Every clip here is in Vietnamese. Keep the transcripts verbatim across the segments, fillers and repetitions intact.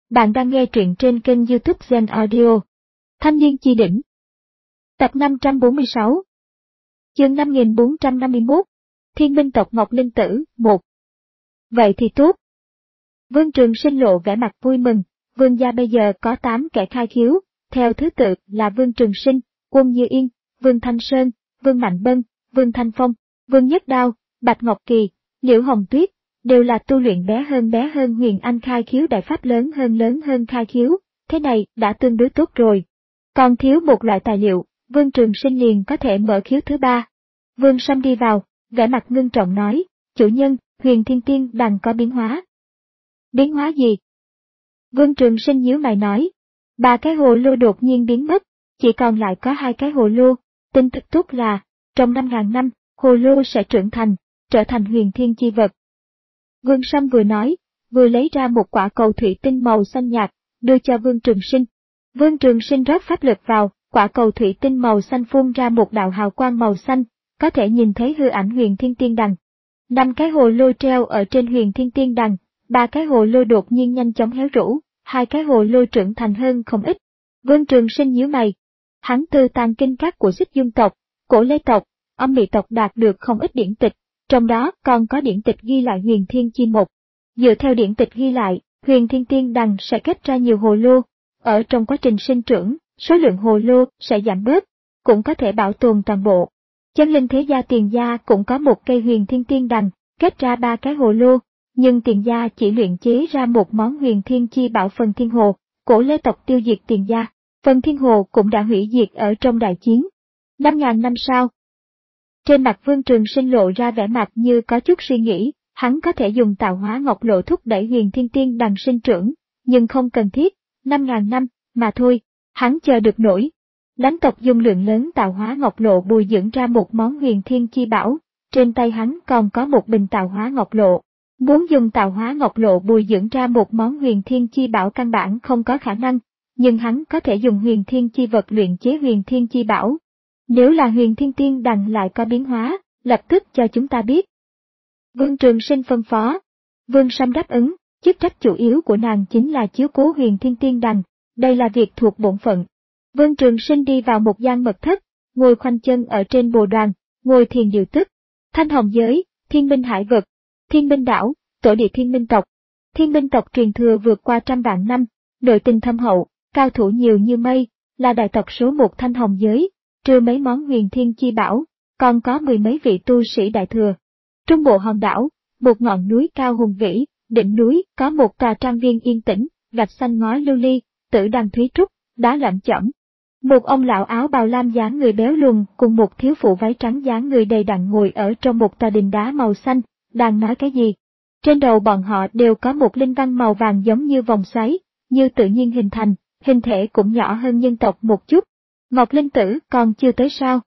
Bạn đang nghe truyện trên kênh YouTube Zen Audio. Thanh niên chi đỉnh. Tập năm trăm bốn mươi sáu. Chương năm nghìn bốn trăm năm mươi mốt. Thiên binh tộc Ngọc Linh Tử, một. Vậy thì tốt. Vương Trường Sinh lộ vẻ mặt vui mừng, vương gia bây giờ có tám kẻ khai khiếu, theo thứ tự là Vương Trường Sinh, Quân Như Yên, Vương Thanh Sơn, Vương Mạnh Bân, Vương Thanh Phong, Vương Nhất Đao, Bạch Ngọc Kỳ, Liễu Hồng Tuyết, đều là tu luyện bé hơn bé hơn Huyền Anh khai khiếu đại pháp lớn hơn lớn hơn khai khiếu, thế này đã tương đối tốt rồi. Còn thiếu một loại tài liệu, Vương Trường Sinh liền có thể mở khiếu thứ ba. Vương Sâm đi vào, vẻ mặt ngưng trọng nói, chủ nhân, Huyền Thiên Tiên đằng có biến hóa. Biến hóa gì? Vương Trường Sinh nhíu mày nói, ba cái hồ lô đột nhiên biến mất, chỉ còn lại có hai cái hồ lô, tin tức tốt là, trong năm ngàn năm, hồ lô sẽ trưởng thành, trở thành huyền thiên chi vật. Vương Sâm vừa nói, vừa lấy ra một quả cầu thủy tinh màu xanh nhạt, đưa cho Vương Trường Sinh. Vương Trường Sinh rót pháp lực vào, quả cầu thủy tinh màu xanh phun ra một đạo hào quang màu xanh, có thể nhìn thấy hư ảnh huyền thiên tiên đằng. Năm cái hồ lô treo ở trên huyền thiên tiên đằng, ba cái hồ lô đột nhiên nhanh chóng héo rũ, hai cái hồ lô trưởng thành hơn không ít. Vương Trường Sinh nhíu mày. Hắn từ tàng kinh các của Xích Dương tộc, Cổ Lê tộc, Âm Mị tộc đạt được không ít điển tịch. Trong đó còn có điển tịch ghi lại huyền thiên chi một. Dựa theo điển tịch ghi lại, huyền thiên tiên đằng sẽ kết ra nhiều hồ lô. Ở trong quá trình sinh trưởng, số lượng hồ lô sẽ giảm bớt, cũng có thể bảo tồn toàn bộ. Chân linh thế gia Tiền gia cũng có một cây huyền thiên tiên đằng, kết ra ba cái hồ lô, nhưng Tiền gia chỉ luyện chế ra một món huyền thiên chi bảo phần thiên hồ. Cổ Lê tộc tiêu diệt Tiền gia, phần thiên hồ cũng đã hủy diệt ở trong đại chiến. Năm ngàn năm sau. Trên mặt Vương Trường Sinh lộ ra vẻ mặt như có chút suy nghĩ, hắn có thể dùng tạo hóa ngọc lộ thúc đẩy huyền thiên tiên đằng sinh trưởng, nhưng không cần thiết, năm ngàn năm, mà thôi, hắn chờ được nổi. Lãnh tộc dùng lượng lớn tạo hóa ngọc lộ bồi dưỡng ra một món huyền thiên chi bảo, trên tay hắn còn có một bình tạo hóa ngọc lộ. Muốn dùng tạo hóa ngọc lộ bồi dưỡng ra một món huyền thiên chi bảo căn bản không có khả năng, nhưng hắn có thể dùng huyền thiên chi vật luyện chế huyền thiên chi bảo. Nếu là huyền thiên tiên đằng lại có biến hóa, lập tức cho chúng ta biết. Vương Trường Sinh phân phó. Vương Sâm đáp ứng, chức trách chủ yếu của nàng chính là chiếu cố huyền thiên tiên đằng, đây là việc thuộc bổn phận. Vương Trường Sinh đi vào một gian mật thất, ngồi khoanh chân ở trên bồ đoàn, ngồi thiền điều tức. Thanh hồng giới, thiên binh hải vực, thiên binh đảo, tổ địa thiên binh tộc. Thiên binh tộc truyền thừa vượt qua trăm vạn năm, nội tình thâm hậu, cao thủ nhiều như mây, là đại tộc số một thanh hồng giới. Trừ mấy món huyền thiên chi bảo, còn có mười mấy vị tu sĩ đại thừa. Trung bộ hòn đảo, một ngọn núi cao hùng vĩ, đỉnh núi có một tòa trang viên yên tĩnh, gạch xanh ngói lưu ly, tử đằng thúy trúc, đá lởm chởm. Một ông lão áo bào lam dáng người béo lùn cùng một thiếu phụ váy trắng dáng người đầy đặn ngồi ở trong một tòa đình đá màu xanh, đang nói cái gì. Trên đầu bọn họ đều có một linh văn màu vàng giống như vòng xoáy, như tự nhiên hình thành, hình thể cũng nhỏ hơn nhân tộc một chút. Ngọc Linh Tử còn chưa tới sao?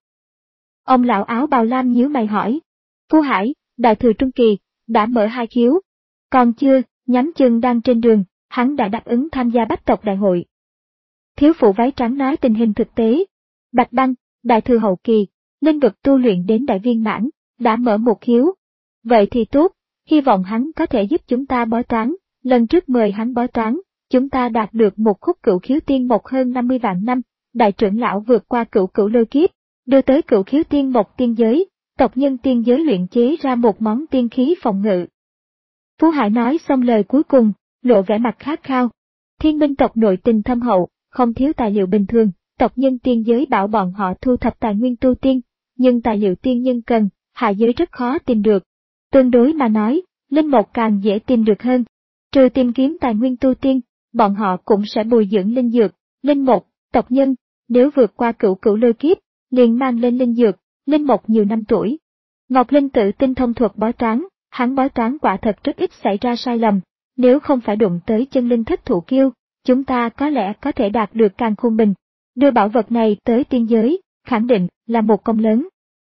Ông lão áo bào lam nhíu mày hỏi. Phu Hải, đại thừa trung kỳ, đã mở hai khiếu. Còn chưa, nhắm chừng đang trên đường, hắn đã đáp ứng tham gia bách tộc đại hội. Thiếu phụ váy trắng nói tình hình thực tế. Bạch Băng, đại thừa hậu kỳ, linh vực tu luyện đến đại viên mãn, đã mở một khiếu. Vậy thì tốt, hy vọng hắn có thể giúp chúng ta bói toán. Lần trước mời hắn bói toán, chúng ta đạt được một khúc cửu khiếu tiên mộc hơn năm mươi vạn năm. Đại trưởng lão vượt qua cửu cửu lôi kiếp, đưa tới cửu khiếu tiên mộc tiên giới, tộc nhân tiên giới luyện chế ra một món tiên khí phòng ngự. Phú Hải nói xong lời cuối cùng, lộ vẻ mặt khát khao. Thiên binh tộc nội tình thâm hậu, không thiếu tài liệu bình thường, tộc nhân tiên giới bảo bọn họ thu thập tài nguyên tu tiên, nhưng tài liệu tiên nhân cần, hạ giới rất khó tìm được. Tương đối mà nói, linh mộc càng dễ tìm được hơn. Trừ tìm kiếm tài nguyên tu tiên, bọn họ cũng sẽ bồi dưỡng linh dược, linh mộc, tộc nhân. Nếu vượt qua cửu cửu lôi kiếp, liền mang lên linh dược, linh mộc nhiều năm tuổi. Ngọc Linh Tự tinh thông thuật bói toán, hắn bói toán quả thật rất ít xảy ra sai lầm, nếu không phải đụng tới chân linh thất thủ kiêu, chúng ta có lẽ có thể đạt được càn khôn bình. Đưa bảo vật này tới tiên giới, khẳng định là một công lớn.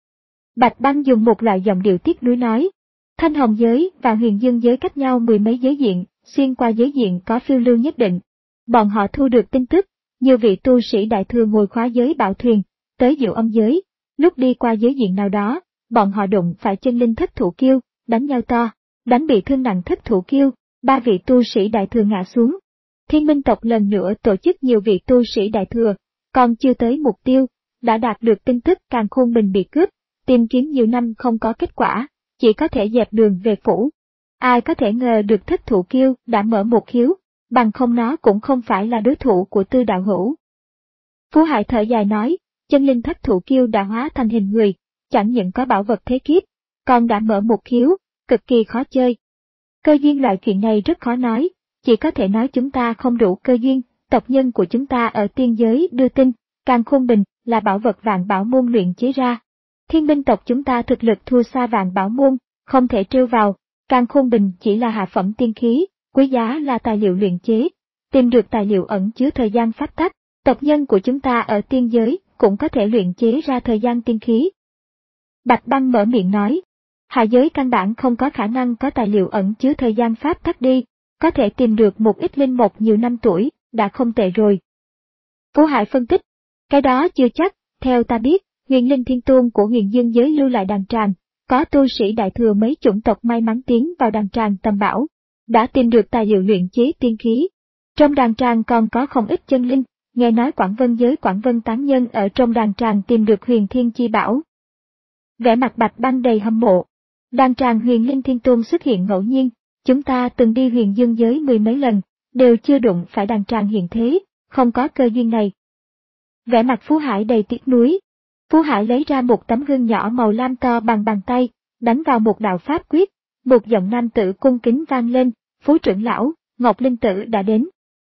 Bạch Băng dùng một loại giọng điệu tiếc nuối nói, thanh hồng giới và huyền dương giới cách nhau mười mấy giới diện, xuyên qua giới diện có phiêu lưu nhất định. Bọn họ thu được tin tức. Nhiều vị tu sĩ đại thừa ngồi khóa giới bảo thuyền, tới diệu âm giới, lúc đi qua giới diện nào đó, bọn họ đụng phải chân linh thất thủ kiêu, đánh nhau to, đánh bị thương nặng thất thủ kiêu, ba vị tu sĩ đại thừa ngã xuống. Thiên minh tộc lần nữa tổ chức nhiều vị tu sĩ đại thừa, còn chưa tới mục tiêu, đã đạt được tin tức Càn Khôn Bình bị cướp, tìm kiếm nhiều năm không có kết quả, chỉ có thể dẹp đường về phủ. Ai có thể ngờ được Thất Thủ Kiêu đã mở một khiếu, bằng không nó cũng không phải là đối thủ của Tư đạo hữu. Phú Hải thở dài nói, chân linh Thất Thủ Kiêu đã hóa thành hình người, chẳng những có bảo vật thế kiếp, còn đã mở một khiếu, cực kỳ khó chơi. Cơ duyên loại chuyện này rất khó nói, chỉ có thể nói chúng ta không đủ cơ duyên, tộc nhân của chúng ta ở tiên giới đưa tin, Càn Khôn Bình là bảo vật Vạn Bảo Môn luyện chế ra. Thiên Minh tộc chúng ta thực lực thua xa Vạn Bảo Môn, không thể trêu vào, Càn Khôn Bình chỉ là hạ phẩm tiên khí, quý giá là tài liệu luyện chế. Tìm được tài liệu ẩn chứa thời gian pháp tắc, tộc nhân của chúng ta ở tiên giới cũng có thể luyện chế ra thời gian tiên khí. Bạch Băng mở miệng nói, hạ giới căn bản không có khả năng có tài liệu ẩn chứa thời gian pháp tắc đi, có thể tìm được một ít linh mục nhiều năm tuổi, đã không tệ rồi. Phú Hải phân tích, cái đó chưa chắc, theo ta biết, huyền linh thiên tôn của huyền dương giới lưu lại đàn tràng, có tu sĩ đại thừa mấy chủng tộc may mắn tiến vào đàn tràng tầm bảo, đã tìm được tài liệu luyện chế tiên khí. Trong đàn tràng còn có không ít chân linh, nghe nói Quảng Vân giới Quảng Vân tán nhân ở trong đàn tràng tìm được huyền thiên chi bảo. Vẻ mặt Bạch Băng đầy hâm mộ. Đàn tràng huyền linh thiên tôn xuất hiện ngẫu nhiên, chúng ta từng đi huyền dương giới mười mấy lần, đều chưa đụng phải đàn tràng hiện thế, không có cơ duyên này. Vẻ mặt Phú Hải đầy tiếc nuối. Phú Hải lấy ra một tấm gương nhỏ màu lam to bằng bàn tay, đánh vào một đạo pháp quyết, một giọng nam tử cung kính vang lên, Phú trưởng lão, Ngọc Linh Tử đã đến.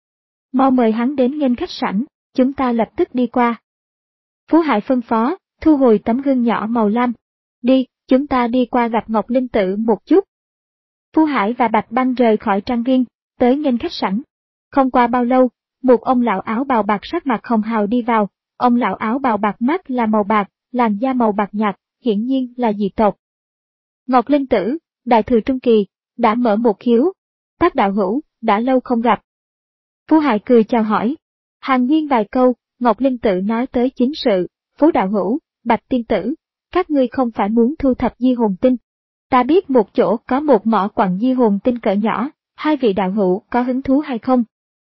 Mau mời hắn đến nghênh khách sảnh, chúng ta lập tức đi qua. Phú Hải phân phó, thu hồi tấm gương nhỏ màu lam. Đi, chúng ta đi qua gặp Ngọc Linh Tử một chút. Phú Hải và Bạch Băng rời khỏi trang viên, tới nghênh khách sảnh. Không qua bao lâu, một ông lão áo bào bạc sắc mặt hồng hào đi vào, ông lão áo bào bạc mắt là màu bạc, làn da màu bạc nhạt, hiển nhiên là dị tộc. Ngọc Linh Tử, đại thừa trung kỳ, đã mở một khiếu. Tác đạo hữu, đã lâu không gặp. Phú Hải cười chào hỏi. Hàn huyên vài câu, Ngọc Linh Tử nói tới chính sự, Phú đạo hữu, Bạch tiên tử, các ngươi không phải muốn thu thập di hồn tinh. Ta biết một chỗ có một mỏ quặng di hồn tinh cỡ nhỏ, hai vị đạo hữu có hứng thú hay không?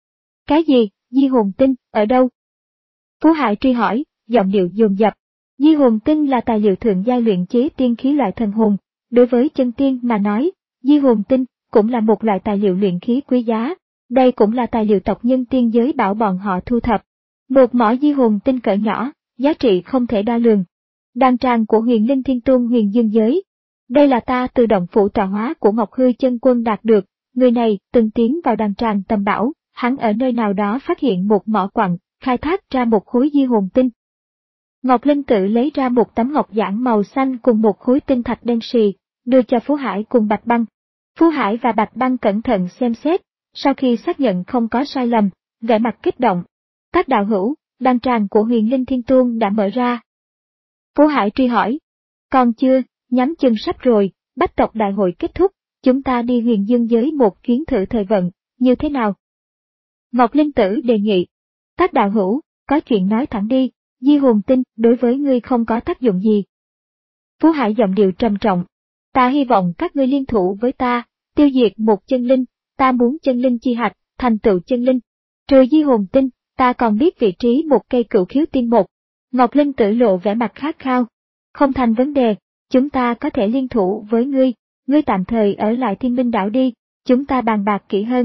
Cái gì, di hồn tinh, ở đâu? Phú Hải truy hỏi, giọng điệu dồn dập. Di hồn tinh là tài liệu thượng giai luyện chế tiên khí loại thần hồn, đối với chân tiên mà nói, di hồn tinh cũng là một loại tài liệu luyện khí quý giá, đây cũng là tài liệu tộc nhân tiên giới bảo bọn họ thu thập. Một mỏ di hồn tinh cỡ nhỏ, giá trị không thể đo lường. Đàn tràng của huyền linh thiên tôn huyền dương giới. Đây là ta từ động phủ tọa hóa của Ngọc Hư chân quân đạt được, người này từng tiến vào đàn tràng tầm bảo, hắn ở nơi nào đó phát hiện một mỏ quặng, khai thác ra một khối di hồn tinh. Ngọc Linh Tử lấy ra một tấm ngọc giản màu xanh cùng một khối tinh thạch đen xì, đưa cho Phú Hải cùng Bạch Băng. Phú Hải và Bạch Băng cẩn thận xem xét, sau khi xác nhận không có sai lầm, vẻ mặt kích động. Các đạo hữu, đàn tràng của huyền linh thiên tôn đã mở ra. Phú Hải truy hỏi. Còn chưa, nhắm chân sắp rồi, bách tộc đại hội kết thúc, chúng ta đi huyền dương giới một chuyến thử thời vận, như thế nào? Ngọc Linh Tử đề nghị. Các đạo hữu, có chuyện nói thẳng đi, di hồn tinh đối với ngươi không có tác dụng gì. Phú Hải giọng điệu trầm trọng. Ta hy vọng các ngươi liên thủ với ta, tiêu diệt một chân linh, ta muốn chân linh chi hạch, thành tựu chân linh. Trừ di hồn tinh, ta còn biết vị trí một cây cửu khiếu tiên một. Ngọc Linh Tử lộ vẻ mặt khát khao. Không thành vấn đề, chúng ta có thể liên thủ với ngươi, ngươi tạm thời ở lại Thiên Minh đảo đi, chúng ta bàn bạc kỹ hơn.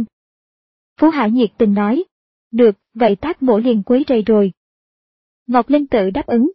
Phú Hải nhiệt tình nói. Được, vậy tác mổ liền quấy rầy rồi. Ngọc Linh Tử đáp ứng.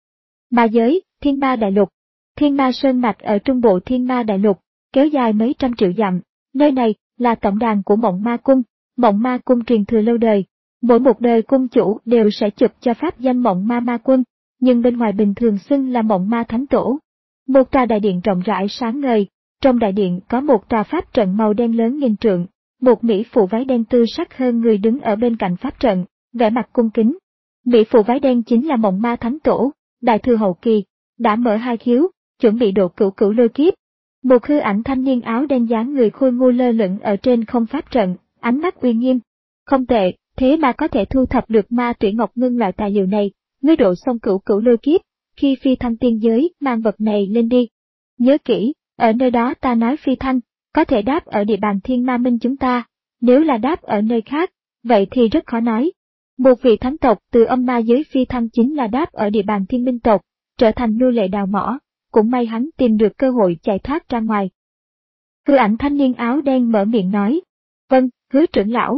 Ma giới, Thiên Ma Đại Lục. Thiên Ma Sơn Mạch ở trung bộ Thiên Ma Đại Lục, kéo dài mấy trăm triệu dặm. Nơi này là tổng đàn của Mộng Ma Cung. Mộng Ma Cung truyền thừa lâu đời. Mỗi một đời cung chủ đều sẽ chụp cho pháp danh Mộng Ma Ma Quân, nhưng bên ngoài bình thường xưng là Mộng Ma Thánh Tổ. Một tòa đại điện rộng rãi sáng ngời, trong đại điện có một tòa pháp trận màu đen lớn nghìn trượng, một mỹ phụ váy đen tư sắc hơn người đứng ở bên cạnh pháp trận, vẻ mặt cung kính. Mỹ phụ váy đen chính là Mộng Ma Thánh Tổ, đại thừa hậu kỳ, đã mở hai khiếu, chuẩn bị độ cửu cửu lôi kiếp. Một hư ảnh thanh niên áo đen dáng người khôi ngô lơ lửng ở trên không pháp trận, ánh mắt uy nghiêm. Không tệ, thế mà có thể thu thập được ma tuyển ngọc ngưng loại tài liệu này, ngươi độ xong cửu cửu lôi kiếp, khi phi thăng tiên giới mang vật này lên đi. Nhớ kỹ, ở nơi đó ta nói phi thăng, có thể đáp ở địa bàn Thiên Ma Minh chúng ta, nếu là đáp ở nơi khác, vậy thì rất khó nói. Một vị thánh tộc từ âm ma giới phi thăng chính là đáp ở địa bàn thiên minh tộc, trở thành nô lệ đào mỏ, cũng may hắn tìm được cơ hội chạy thoát ra ngoài. Hư ảnh thanh niên áo đen mở miệng nói, vâng, hứa trưởng lão.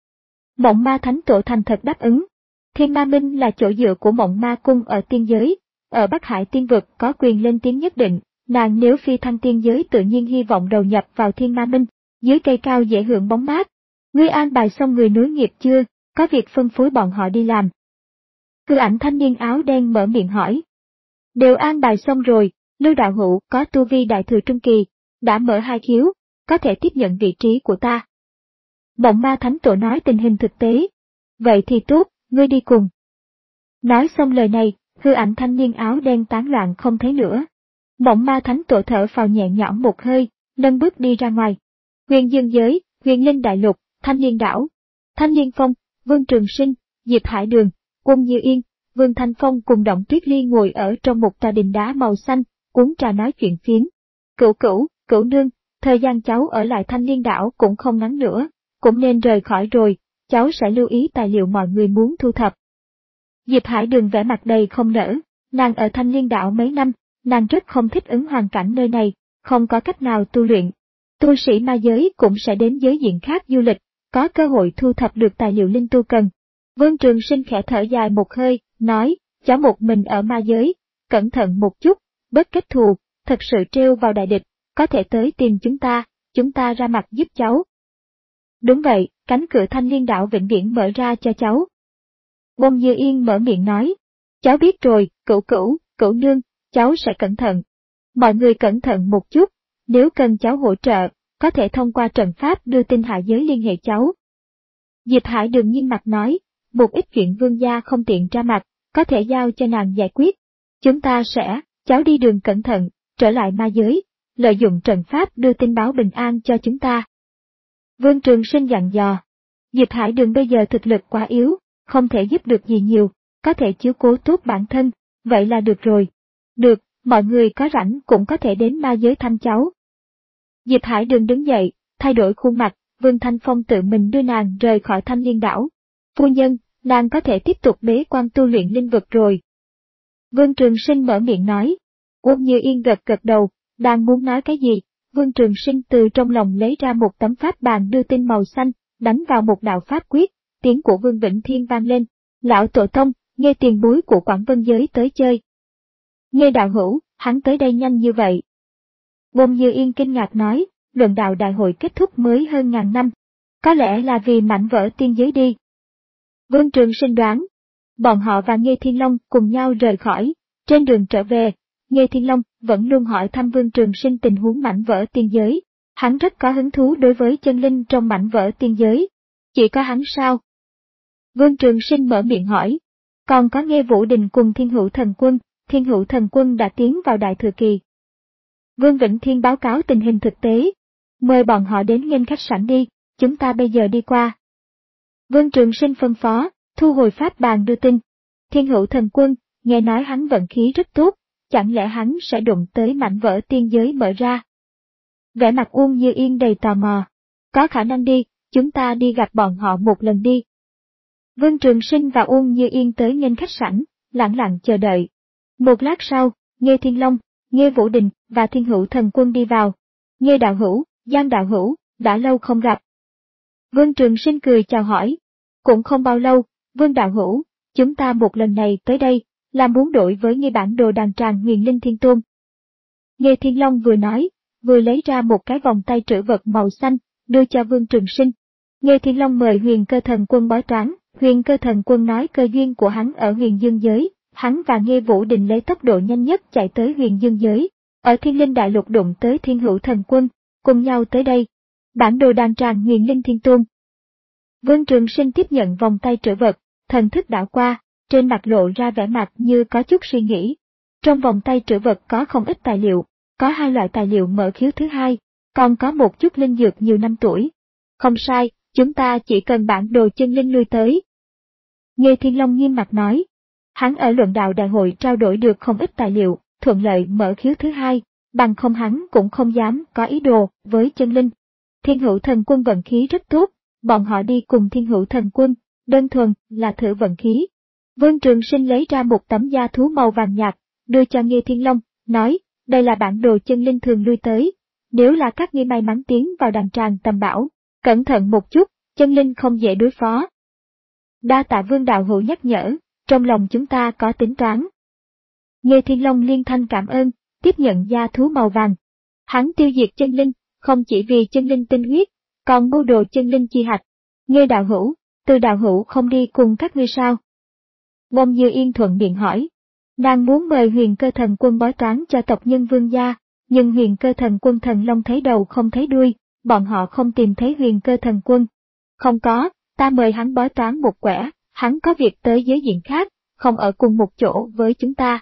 Mộng ma thánh tổ thành thật đáp ứng. Thiên Ma Minh là chỗ dựa của mộng ma cung ở tiên giới, ở Bắc Hải tiên vực có quyền lên tiếng nhất định, nàng nếu phi thăng tiên giới tự nhiên hy vọng đầu nhập vào Thiên Ma Minh, dưới cây cao dễ hưởng bóng mát. Ngươi an bài xong người nối nghiệp chưa, có việc phân phối bọn họ đi làm. Hư ảnh thanh niên áo đen mở miệng hỏi. Đều an bài xong rồi, Lưu đạo hữu có tu vi đại thừa trung kỳ, đã mở hai khiếu, có thể tiếp nhận vị trí của ta. Mộng ma thánh tổ nói tình hình thực tế. Vậy thì tốt, ngươi đi cùng. Nói xong lời này, hư ảnh thanh niên áo đen tán loạn không thấy nữa. Mộng ma thánh tổ thở phào nhẹ nhõm một hơi, nâng bước đi ra ngoài. Huyền Dương giới, Huyền Linh đại lục, Thanh Liên đảo, Thanh Liên Phong, Vương Trường Sinh, Diệp Hải Đường, Quân Như Yên, Vương Thanh Phong cùng Động Tuyết Ly ngồi ở trong một tòa đình đá màu xanh, uống trà nói chuyện phiếm. Cửu cửu, cửu nương, thời gian cháu ở lại Thanh Liên đảo cũng không ngắn nữa, cũng nên rời khỏi rồi, cháu sẽ lưu ý tài liệu mọi người muốn thu thập. Diệp Hải Đường vẻ mặt đầy không nỡ, nàng ở Thanh Liên đảo mấy năm, nàng rất không thích ứng hoàn cảnh nơi này, không có cách nào tu luyện. Tu sĩ ma giới cũng sẽ đến giới diện khác du lịch, có cơ hội thu thập được tài liệu linh tu cần. Vương Trường Sinh khẽ thở dài một hơi, nói, cháu một mình ở ma giới, cẩn thận một chút, bớt kết thù, thật sự trêu vào đại địch, có thể tới tìm chúng ta, chúng ta ra mặt giúp cháu. Đúng vậy, cánh cửa Thanh Liên đảo vĩnh viễn mở ra cho cháu. Bông Như Yên mở miệng nói, cháu biết rồi, cửu cửu, cửu nương, cháu sẽ cẩn thận. Mọi người cẩn thận một chút, nếu cần cháu hỗ trợ, có thể thông qua trận pháp đưa tin hạ giới liên hệ cháu. Diệp Hải Đường nghiêm mặt nói, một ít chuyện vương gia không tiện ra mặt, có thể giao cho nàng giải quyết. Chúng ta sẽ, cháu đi đường cẩn thận, trở lại ma giới, lợi dụng trận pháp đưa tin báo bình an cho chúng ta. Vương Trường Sinh dặn dò, Diệp Hải Đường bây giờ thực lực quá yếu, không thể giúp được gì nhiều, có thể chiếu cố tốt bản thân, vậy là được rồi. Được, mọi người có rảnh cũng có thể đến ma giới thăm cháu. Diệp Hải Đường đứng dậy, thay đổi khuôn mặt, Vương Thanh Phong tự mình đưa nàng rời khỏi Thanh Liên đảo. Phu nhân, nàng có thể tiếp tục bế quan tu luyện linh vực rồi. Vương Trường Sinh mở miệng nói. Quân Như Yên gật gật đầu, đang muốn nói cái gì, Vương Trường Sinh từ trong lòng lấy ra một tấm pháp bàn đưa tin màu xanh, đánh vào một đạo pháp quyết, tiếng của Vương Vĩnh Thiên vang lên. Lão tổ tông, nghe tiền bối của Quảng Vân giới tới chơi. Nghe đạo hữu, hắn tới đây nhanh như vậy. Bông Như Yên kinh ngạc nói, luận đạo đại hội kết thúc mới hơn ngàn năm. Có lẽ là vì mảnh vỡ tiên giới đi. Vương Trường Sinh đoán. Bọn họ và Nghê Thiên Long cùng nhau rời khỏi. Trên đường trở về, Nghê Thiên Long vẫn luôn hỏi thăm Vương Trường Sinh tình huống mảnh vỡ tiên giới. Hắn rất có hứng thú đối với chân linh trong mảnh vỡ tiên giới. Chỉ có hắn sao? Vương Trường Sinh mở miệng hỏi. Còn có Nghê Vũ Đình cùng Thiên Hữu Thần Quân, Thiên Hữu Thần Quân đã tiến vào đại thừa kỳ. Vương Vĩnh Thiên báo cáo tình hình thực tế. Mời bọn họ đến nghênh khách sảnh đi, chúng ta bây giờ đi qua. Vương Trường Sinh phân phó, thu hồi pháp bàn đưa tin. Thiên Hữu Thần Quân, nghe nói hắn vận khí rất tốt, chẳng lẽ hắn sẽ đụng tới mảnh vỡ tiên giới mở ra. Vẻ mặt Uông Như Yên đầy tò mò. Có khả năng đi, chúng ta đi gặp bọn họ một lần đi. Vương Trường Sinh và Uông Như Yên tới nghênh khách sảnh, lặng lặng chờ đợi. Một lát sau, Nghê Thiên Long, Nghê Vũ Đình và Thiên Hữu Thần Quân đi vào. Nghê đạo hữu, Giang đạo hữu, đã lâu không gặp. Vương Trường Sinh cười chào hỏi. Cũng không bao lâu, Vương đạo hữu, chúng ta một lần này tới đây, là muốn đổi với Nghê bản đồ đàn tràng Huyền Linh Thiên Tôn. Nghê Thiên Long vừa nói, vừa lấy ra một cái vòng tay trữ vật màu xanh, đưa cho Vương Trường Sinh. Nghê Thiên Long mời Huyền Cơ Thần Quân bói toán, Huyền Cơ Thần Quân nói cơ duyên của hắn ở Huyền Dương giới, hắn và Nghê Vũ Đình lấy tốc độ nhanh nhất chạy tới Huyền Dương giới, ở Thiên Linh Đại Lục đụng tới Thiên Hữu Thần Quân, cùng nhau tới đây. Bản đồ đàn tràng Huyền Linh Thiên Tôn. Vương Trường Sinh tiếp nhận vòng tay trữ vật, thần thức đảo qua, trên mặt lộ ra vẻ mặt như có chút suy nghĩ. Trong vòng tay trữ vật có không ít tài liệu, có hai loại tài liệu mở khiếu thứ hai, còn có một chút linh dược nhiều năm tuổi. Không sai, chúng ta chỉ cần bản đồ chân linh lui tới. Nghê Thiên Long nghiêm mặt nói. Hắn ở luận đạo đại hội trao đổi được không ít tài liệu, thuận lợi mở khiếu thứ hai, bằng không hắn cũng không dám có ý đồ với chân linh. Thiên Hữu Thần Quân vận khí rất tốt, bọn họ đi cùng Thiên Hữu Thần Quân, đơn thuần là thử vận khí. Vương Trường Sinh lấy ra một tấm da thú màu vàng nhạt, đưa cho Nghê Thiên Long, nói, đây là bản đồ chân linh thường lui tới. Nếu là các ngươi may mắn tiến vào đàn tràng tầm bảo, cẩn thận một chút, chân linh không dễ đối phó. Đa tạ Vương đạo hữu nhắc nhở, trong lòng chúng ta có tính toán. Nghê Thiên Long liên thanh cảm ơn, tiếp nhận da thú màu vàng. Hắn tiêu diệt chân linh, không chỉ vì chân linh tinh huyết, còn mưu đồ chân linh chi hạch. Nghê đạo hữu, Từ đạo hữu không đi cùng các ngươi sao? Bông Như Yên thuận miệng hỏi. Nàng muốn mời Huyền Cơ Thần Quân bói toán cho tộc nhân Vương gia, nhưng Huyền Cơ Thần Quân Thần Long thấy đầu không thấy đuôi, bọn họ không tìm thấy Huyền Cơ Thần Quân. Không có, ta mời hắn bói toán một quẻ, hắn có việc tới giới diện khác, không ở cùng một chỗ với chúng ta.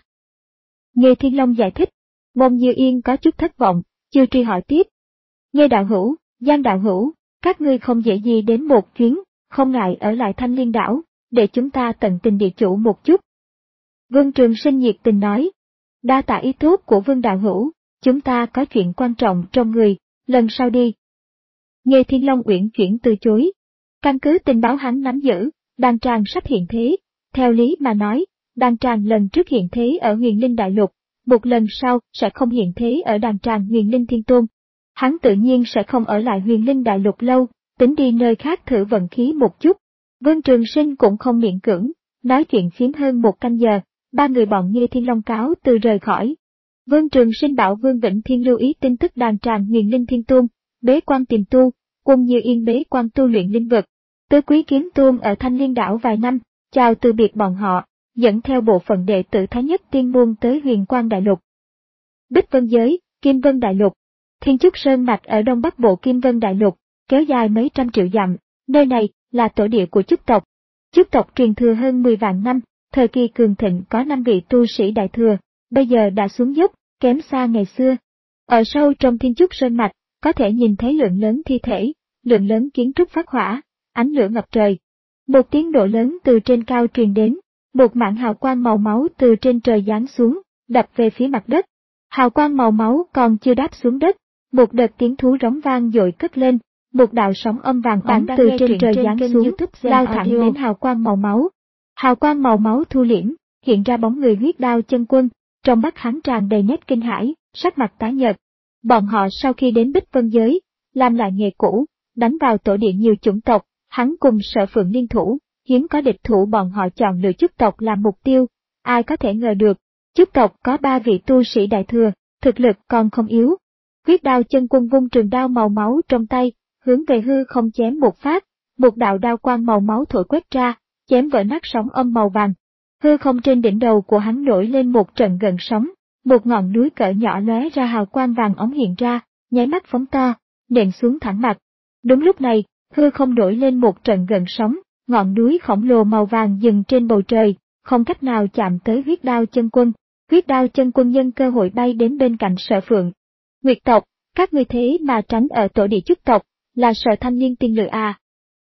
Nghê Thiên Long giải thích. Bông Như Yên có chút thất vọng, chưa truy hỏi tiếp. Nghê đạo hữu, Giang đạo hữu, các ngươi không dễ gì đến một chuyến, không ngại ở lại Thanh Liên đảo, để chúng ta tận tình địa chủ một chút. Vương Trường Sinh nhiệt tình nói. Đa tạ ý tốt của Vương đạo hữu, chúng ta có chuyện quan trọng trong người, lần sau đi. Nghê Thiên Long uyển chuyển từ chối. Căn cứ tình báo hắn nắm giữ, đan tràng sắp hiện thế. Theo lý mà nói, đan tràng lần trước hiện thế ở Huyền Linh Đại Lục, một lần sau sẽ không hiện thế ở đan tràng Huyền Linh Thiên Tôn. Hắn tự nhiên sẽ không ở lại Huyền Linh Đại Lục lâu, tính đi nơi khác thử vận khí một chút. Vương Trường Sinh cũng không miễn cưỡng, nói chuyện phiếm hơn một canh giờ, ba người bọn Nghê Thiên Long cáo từ rời khỏi. Vương Trường Sinh bảo Vương Vĩnh Thiên lưu ý tin tức đàn tràng Huyền Linh Thiên Tôn, bế quan tìm tu, Quân Như Yên bế quan tu luyện linh vực. Tứ Quý Kiếm Tôn ở Thanh Liên đảo vài năm, chào từ biệt bọn họ, dẫn theo bộ phận đệ tử Thái Nhất Tiên môn tới Huyền Quang Đại Lục. Bích Vân Giới, Kim Vân Đại Lục. Thiên Trúc Sơn mạch ở đông bắc bộ Kim Vân Đại Lục, kéo dài mấy trăm triệu dặm, nơi này là tổ địa của Chúc tộc. Chúc tộc truyền thừa hơn mười vạn năm, thời kỳ cường thịnh có năm vị tu sĩ đại thừa, bây giờ đã xuống dốc, kém xa ngày xưa. Ở sâu trong Thiên Trúc Sơn mạch, có thể nhìn thấy lượng lớn thi thể, lượng lớn kiến trúc phát hỏa, ánh lửa ngập trời. Một tiếng nổ lớn từ trên cao truyền đến, một mảng hào quang màu máu từ trên trời giáng xuống, đập về phía mặt đất. Hào quang màu máu còn chưa đáp xuống đất, một đợt tiếng thú rống vang dội cất lên, một đạo sóng âm vàng óng từ trên trời giáng xuống, lao thẳng đến hào quang màu máu. Hào quang màu máu thu liễm, hiện ra bóng người Huyết Đao Chân Quân, trong mắt hắn tràn đầy nét kinh hãi, sắc mặt tái nhợt. Bọn họ sau khi đến Bích Vân Giới, làm lại nghề cũ, đánh vào tổ địa nhiều chủng tộc, hắn cùng Sở Phượng liên thủ, hiếm có địch thủ bọn họ chọn lựa Chúc tộc làm mục tiêu. Ai có thể ngờ được, Chúc tộc có ba vị tu sĩ đại thừa, thực lực còn không yếu. Huyết Đao Chân Quân vung trường đao màu máu trong tay, hướng về hư không chém một phát, một đạo đao quang màu máu thổi quét ra, chém vỡ nát sóng âm màu vàng. Hư không trên đỉnh đầu của hắn nổi lên một trận gần sóng, một ngọn núi cỡ nhỏ lóe ra hào quang vàng óng hiện ra, nháy mắt phóng to, nện xuống thẳng mặt. Đúng lúc này, hư không nổi lên một trận gần sóng, ngọn núi khổng lồ màu vàng dừng trên bầu trời, không cách nào chạm tới Huyết Đao Chân Quân. Huyết Đao Chân Quân nhân cơ hội bay đến bên cạnh Sở Phượng. Nguyệt tộc, các ngươi thế mà tránh ở tổ địa Chúc tộc, là sợ Thanh Liên tiên lự à?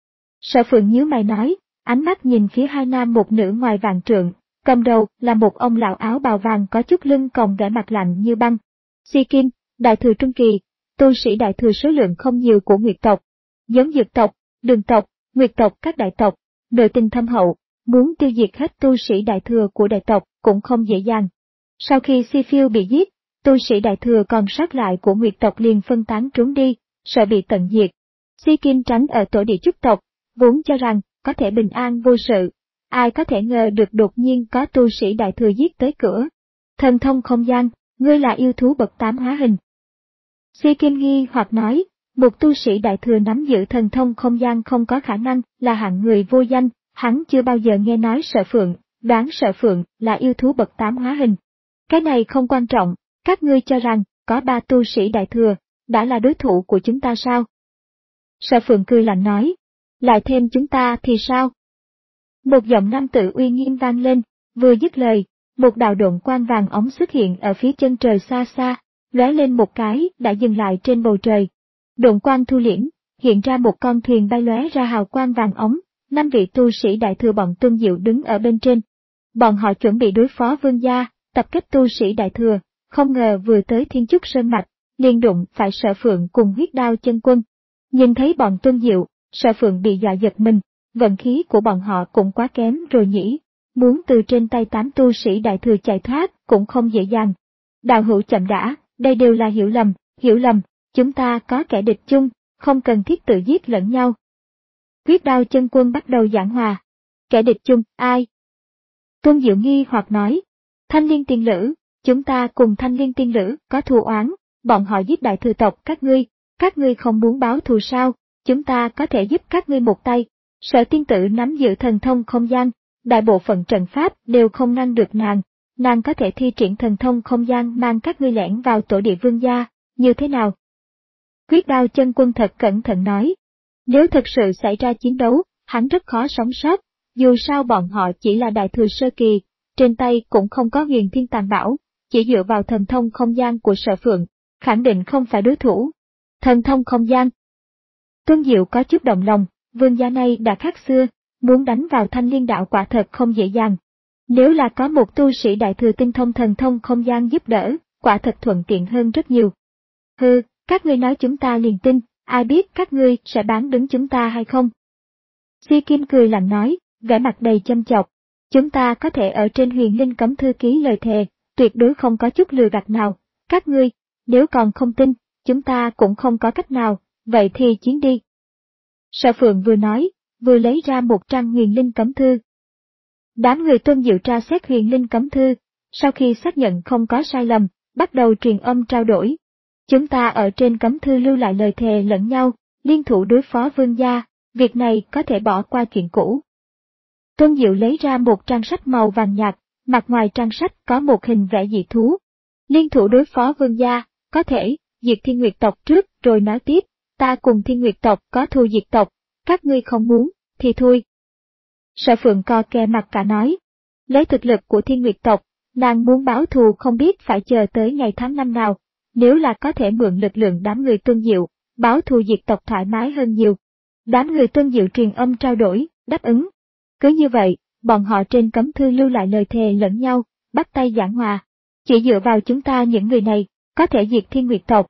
Sở Phượng nhíu mày nói, ánh mắt nhìn phía hai nam một nữ ngoài vạn trượng, cầm đầu là một ông lão áo bào vàng có chút lưng còng vẻ mặt lạnh như băng. Si Kim, đại thừa trung kỳ, tu sĩ đại thừa số lượng không nhiều của Nguyệt tộc, giống Dược tộc, Đường tộc, Nguyệt tộc các đại tộc, nội tình thâm hậu, muốn tiêu diệt hết tu sĩ đại thừa của đại tộc cũng không dễ dàng. Sau khi Si Phiêu bị giết, tu sĩ đại thừa còn sót lại của Nguyệt tộc liền phân tán trốn đi, sợ bị tận diệt. Si Kim tránh ở tổ địa Chúc tộc, vốn cho rằng có thể bình an vô sự, ai có thể ngờ được đột nhiên có tu sĩ đại thừa giết tới cửa. Thần thông không gian, ngươi là yêu thú bậc tám hóa hình. Si Kim nghi hoặc nói, một tu sĩ đại thừa nắm giữ thần thông không gian không có khả năng là hạng người vô danh, hắn chưa bao giờ nghe nói Sở Phượng, đoán Sở Phượng là yêu thú bậc tám hóa hình. Cái này không quan trọng, các ngươi cho rằng có ba tu sĩ đại thừa đã là đối thủ của chúng ta sao? Sở Phượng cười lạnh nói, lại thêm chúng ta thì sao? Một giọng nam tử uy nghiêm vang lên, vừa dứt lời, một đạo độn quang vàng óng xuất hiện ở phía chân trời xa xa, lóe lên một cái đã dừng lại trên bầu trời. Độn quang thu liễm, hiện ra một con thuyền bay lóe ra hào quang vàng óng, năm vị tu sĩ đại thừa bọn Tuân Diệu đứng ở bên trên. Bọn họ chuẩn bị đối phó Vương gia, tập kết tu sĩ đại thừa, không ngờ vừa tới Thiên Trúc Sơn mạch, liền đụng phải Sở Phượng cùng Huyết Đao Chân Quân. Nhìn thấy bọn Tuân Diệu, Sở Phượng bị dọa giật mình, vận khí của bọn họ cũng quá kém rồi nhỉ, muốn từ trên tay tám tu sĩ đại thừa chạy thoát cũng không dễ dàng. Đạo hữu chậm đã, đây đều là hiểu lầm, hiểu lầm, chúng ta có kẻ địch chung, không cần thiết tự giết lẫn nhau. Huyết Đao Chân Quân bắt đầu giảng hòa. Kẻ địch chung, ai? Tôn Diệu nghi hoặc nói, Thanh Liên Tiên Lữ, chúng ta cùng Thanh Liên Tiên Lữ có thù oán, bọn họ giết đại thừa tộc các ngươi, các ngươi không muốn báo thù sao, chúng ta có thể giúp các ngươi một tay. Sở Tiên Tử nắm giữ thần thông không gian, đại bộ phận trận pháp đều không ngăn được nàng, nàng có thể thi triển thần thông không gian mang các ngươi lẻn vào tổ địa vương gia, như thế nào? Huyết Đao Chân Quân thật cẩn thận nói, nếu thực sự xảy ra chiến đấu, hắn rất khó sống sót, dù sao bọn họ chỉ là đại thừa sơ kỳ, trên tay cũng không có huyền thiên tàn bảo, chỉ dựa vào thần thông không gian của Sở Phượng, khẳng định không phải đối thủ. Thần thông không gian. Tôn Diệu có chút động lòng, vương gia này đã khác xưa, muốn đánh vào Thanh Liên đạo quả thật không dễ dàng. Nếu là có một tu sĩ đại thừa tinh thông thần thông không gian giúp đỡ, quả thật thuận tiện hơn rất nhiều. Hừ, các ngươi nói chúng ta liền tin, ai biết các ngươi sẽ bán đứng chúng ta hay không? Si Kim cười lạnh nói, vẻ mặt đầy châm chọc. Chúng ta có thể ở trên Huyền Linh Cấm Thư ký lời thề, tuyệt đối không có chút lừa gạt nào. Các ngươi, nếu còn không tin, chúng ta cũng không có cách nào, vậy thì chiến đi. Sở Phượng vừa nói, vừa lấy ra một trang Huyền Linh Cấm Thư. Đám người Tôn Diệu tra xét Huyền Linh Cấm Thư, sau khi xác nhận không có sai lầm, bắt đầu truyền âm trao đổi. Chúng ta ở trên cấm thư lưu lại lời thề lẫn nhau, liên thủ đối phó vương gia, việc này có thể bỏ qua chuyện cũ. Tôn Diệu lấy ra một trang sách màu vàng nhạt, mặt ngoài trang sách có một hình vẽ dị thú. Liên thủ đối phó vương gia, có thể, diệt Thiên Nguyệt tộc trước rồi nói tiếp, ta cùng Thiên Nguyệt tộc có thù diệt tộc, các ngươi không muốn, thì thôi. Sở Phượng co kè mặt cả nói, lấy thực lực của Thiên Nguyệt tộc, nàng muốn báo thù không biết phải chờ tới ngày tháng năm nào, nếu là có thể mượn lực lượng đám người Tôn Diệu, báo thù diệt tộc thoải mái hơn nhiều. Đám người Tôn Diệu truyền âm trao đổi, đáp ứng. Cứ như vậy, bọn họ trên cấm thư lưu lại lời thề lẫn nhau, bắt tay giảng hòa. Chỉ dựa vào chúng ta những người này, có thể diệt Thiên Nguyệt tộc.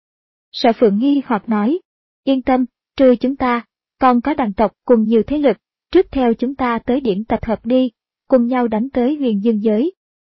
Sở Phượng nghi hoặc nói, yên tâm, trừ chúng ta, còn có đàn tộc cùng nhiều thế lực, trước theo chúng ta tới điểm tập hợp đi, cùng nhau đánh tới Huyền Dương giới.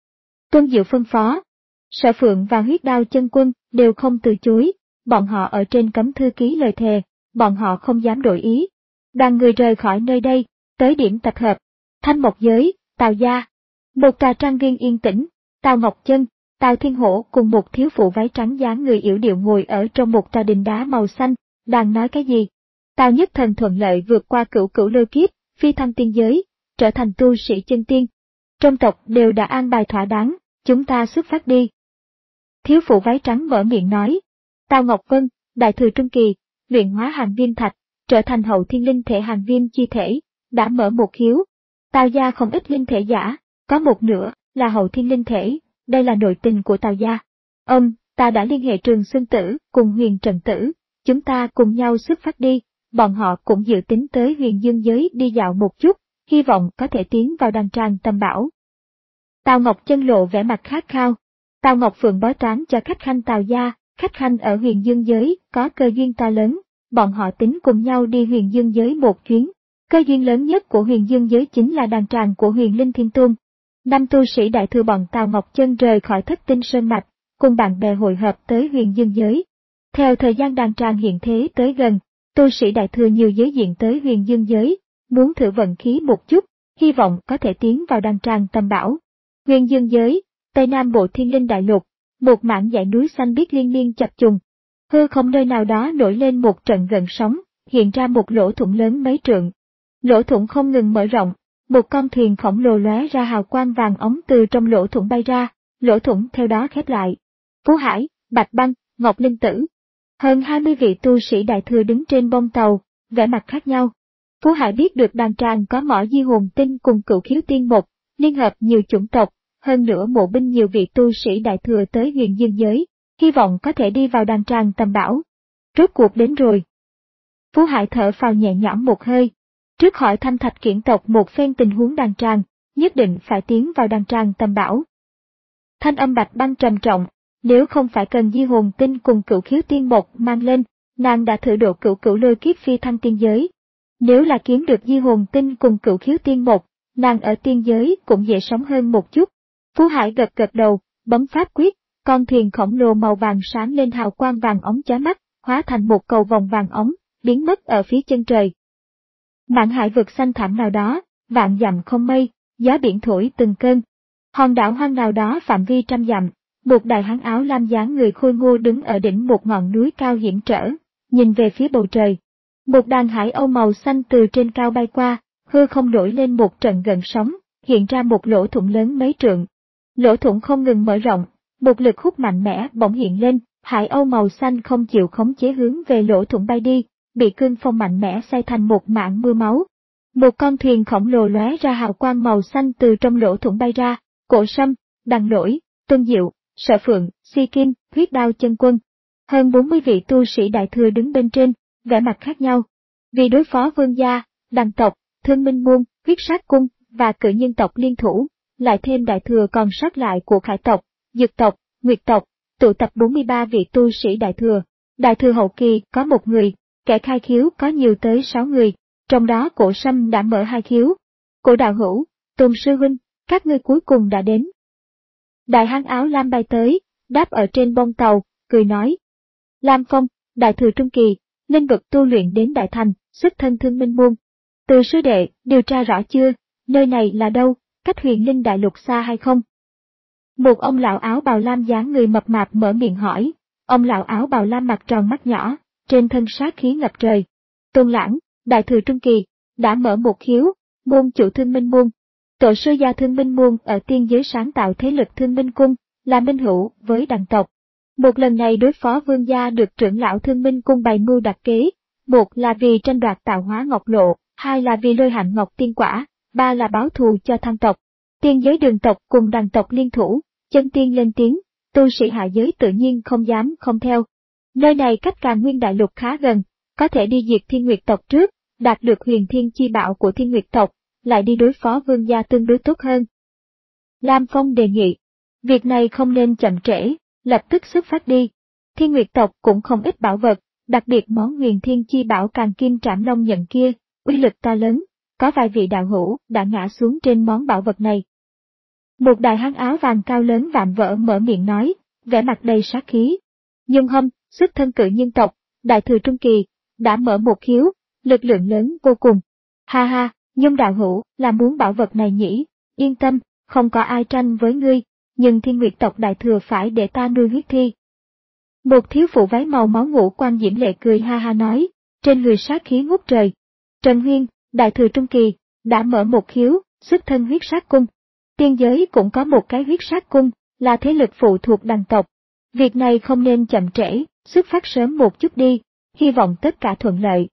Tôn Diệu phân phó. Sở Phượng và Huyết Đao Chân Quân đều không từ chối, bọn họ ở trên cấm thư ký lời thề, bọn họ không dám đổi ý. Đoàn người rời khỏi nơi đây, tới điểm tập hợp. Thanh Mộc Giới, Tào gia. Một trà trang viên yên tĩnh, Tào Ngọc Chân, Tào Thiên Hổ cùng một thiếu phụ váy trắng dáng người yểu điệu ngồi ở trong một trà đình đá màu xanh, đang nói cái gì. Tào Nhất Thần thuận lợi vượt qua cửu cửu lôi kiếp, phi thăng tiên giới, trở thành tu sĩ chân tiên. Trong tộc đều đã an bài thỏa đáng, chúng ta xuất phát đi. Thiếu phụ váy trắng mở miệng nói, Tào Ngọc Vân, đại thừa trung kỳ, luyện hóa hàng viêm thạch, trở thành hậu thiên linh thể hàng viêm chi thể, đã mở một khiếu. Tào gia không ít linh thể giả, có một nửa là hậu thiên linh thể, đây là nội tình của Tào gia. Ông, ta đã liên hệ Trường Xuân Tử cùng Huyền Trần Tử, chúng ta cùng nhau xuất phát đi, bọn họ cũng dự tính tới Huyền Dương giới đi dạo một chút, hy vọng có thể tiến vào đàn tràng Tâm Bảo. Tào Ngọc Chân lộ vẻ mặt khát khao. Tào Ngọc Phượng bói toán cho khách khanh Tào gia, khách khanh ở Huyền Dương giới có cơ duyên to lớn, bọn họ tính cùng nhau đi Huyền Dương giới một chuyến. Cơ duyên lớn nhất của Huyền Dương giới chính là đàn tràng của Huyền Linh Thiên Tôn. Năm tu sĩ đại thừa bọn Tào Ngọc Chân rời khỏi Thất Tinh Sơn Mạch, cùng bạn bè hội hợp tới Huyền Dương giới. Theo thời gian đàn tràng hiện thế tới gần, tu sĩ đại thừa nhiều giới diện tới Huyền Dương giới, muốn thử vận khí một chút, hy vọng có thể tiến vào đàn tràng Tâm Bảo. Huyền Dương giới, Tây Nam Bộ Thiên Linh Đại Lục, một mảng dãy núi xanh biếc liên miên chập trùng. Hư không nơi nào đó nổi lên một trận gợn sóng, hiện ra một lỗ thủng lớn mấy trượng. Lỗ thủng không ngừng mở rộng, một con thuyền khổng lồ lóe ra hào quang vàng óng từ trong lỗ thủng bay ra, lỗ thủng theo đó khép lại. Phú Hải, Bạch Băng, Ngọc Linh Tử. Hơn hai mươi vị tu sĩ đại thừa đứng trên bông tàu, vẻ mặt khác nhau. Phú Hải biết được đàn tràng có mỏ di hồn tinh cùng cửu khiếu tiên một, liên hợp nhiều chủng tộc, hơn nữa mộ binh nhiều vị tu sĩ đại thừa tới Huyền Dương giới, hy vọng có thể đi vào đàn tràng Tâm Bảo. Rốt cuộc đến rồi. Phú Hải thở phào nhẹ nhõm một hơi. Trước hỏi Thanh Thạch Kiển tộc một phen tình huống đàn tràng, nhất định phải tiến vào đàn tràng Tâm Bảo. Thanh âm Bạch Băng trầm trọng, nếu không phải cần di hồn tinh cùng cửu khiếu tiên một mang lên, nàng đã thử độ cửu cửu lôi kiếp phi thăng tiên giới, Nếu là kiếm được di hồn tinh cùng cửu khiếu tiên một, nàng ở tiên giới cũng dễ sống hơn một chút. Phú Hải gật gật đầu, bấm pháp quyết, con thuyền khổng lồ màu vàng sáng lên hào quang vàng óng chói mắt, hóa thành một cầu vòng vàng óng, biến mất ở phía chân trời. Mạn hải vực xanh thẳm nào đó, vạn dặm không mây, gió biển thổi từng cơn. Hòn đảo hoang nào đó phạm vi trăm dặm, một đại hán áo lam dáng người khôi ngô đứng ở đỉnh một ngọn núi cao hiểm trở, nhìn về phía bầu trời. Một đàn hải âu màu xanh từ trên cao bay qua, hư không nổi lên một trận gợn sóng, hiện ra một lỗ thủng lớn mấy trượng. Lỗ thủng không ngừng mở rộng, một lực hút mạnh mẽ bỗng hiện lên, hải âu màu xanh không chịu khống chế hướng về lỗ thủng bay đi, bị cương phong mạnh mẽ xay thành một mảng mưa máu. Một con thuyền khổng lồ lóe ra hào quang màu xanh từ trong lỗ thủng bay ra, Cổ Sâm, Đằng Lỗi, Tuân Diệu, Sở Phượng, Si Kim, Huyết Đao Chân Quân. Hơn bốn mươi vị tu sĩ đại thừa đứng bên trên, vẻ mặt khác nhau. Vì đối phó Vương gia, Đằng tộc, Thương Minh môn, Huyết Sát cung và Cự Nhân tộc liên thủ, lại thêm đại thừa còn sót lại của Khải tộc, Dực tộc, Nguyệt tộc, tụ tập bốn mươi ba vị tu sĩ đại thừa. Đại thừa hậu kỳ có một người, kẻ khai khiếu có nhiều tới sáu người, trong đó Cổ Sâm đã mở hai khiếu. Cổ đạo hữu, Tôn sư huynh, các ngươi cuối cùng đã đến. Đại hán áo lam bay tới, đáp ở trên bông tàu, cười nói. Lam Phong, đại thừa trung kỳ, linh vực tu luyện đến đại thành, xuất thân Thương Minh môn. Từ sư đệ, điều tra rõ chưa, nơi này là đâu, cách huyền linh đại lục xa hay không? Một ông lão áo bào lam dáng người mập mạp mở miệng hỏi, ông lão áo bào lam mặt tròn mắt nhỏ, trên thân sát khí ngập trời. Tôn Lãng, đại thừa trung kỳ, đã mở một khiếu, môn chủ Thương Minh môn. Tổ sư gia Thương Minh môn ở tiên giới sáng tạo thế lực Thương Minh cung, là minh hữu với Đằng tộc. Một lần này đối phó Vương gia được trưởng lão Thương Minh cung bày mưu đặt kế, một là vì tranh đoạt tạo hóa ngọc lộ, hai là vì lôi hạnh ngọc tiên quả, ba là báo thù cho Thăng tộc. Tiên giới Đường tộc cùng Đằng tộc liên thủ, chân tiên lên tiếng, tu sĩ hạ giới tự nhiên không dám không theo. Nơi này cách Càn Nguyên đại lục khá gần, có thể đi diệt Thiên Nguyệt tộc trước, đạt được huyền thiên chi bảo của Thiên Nguyệt tộc, lại đi đối phó Vương gia tương đối tốt hơn. Lam Phong đề nghị, việc này không nên chậm trễ, lập tức xuất phát đi. Thiên Nguyệt tộc cũng không ít bảo vật, đặc biệt món huyền thiên chi bảo Càn Kim Trảm Long nhận kia, uy lực to lớn, có vài vị đạo hữu đã ngã xuống trên món bảo vật này. Một đại hán áo vàng cao lớn vạm vỡ mở miệng nói, vẻ mặt đầy sát khí. Nhung Hâm, xuất thân Cự Nhân tộc, đại thừa trung kỳ, đã mở một khiếu, lực lượng lớn vô cùng. Ha ha, Nhung đạo hữu là muốn bảo vật này nhỉ, yên tâm, không có ai tranh với ngươi, nhưng Thiên Nguyệt tộc đại thừa phải để ta nuôi huyết thi. Một thiếu phụ váy màu máu ngũ quan diễm lệ cười ha ha nói, trên người sát khí ngút trời. Trần Huyên, đại thừa trung kỳ, đã mở một khiếu, xuất thân huyết sát cung. Tiên giới cũng có một cái huyết sát cung, là thế lực phụ thuộc Đằng tộc. Việc này không nên chậm trễ, xuất phát sớm một chút đi, hy vọng tất cả thuận lợi.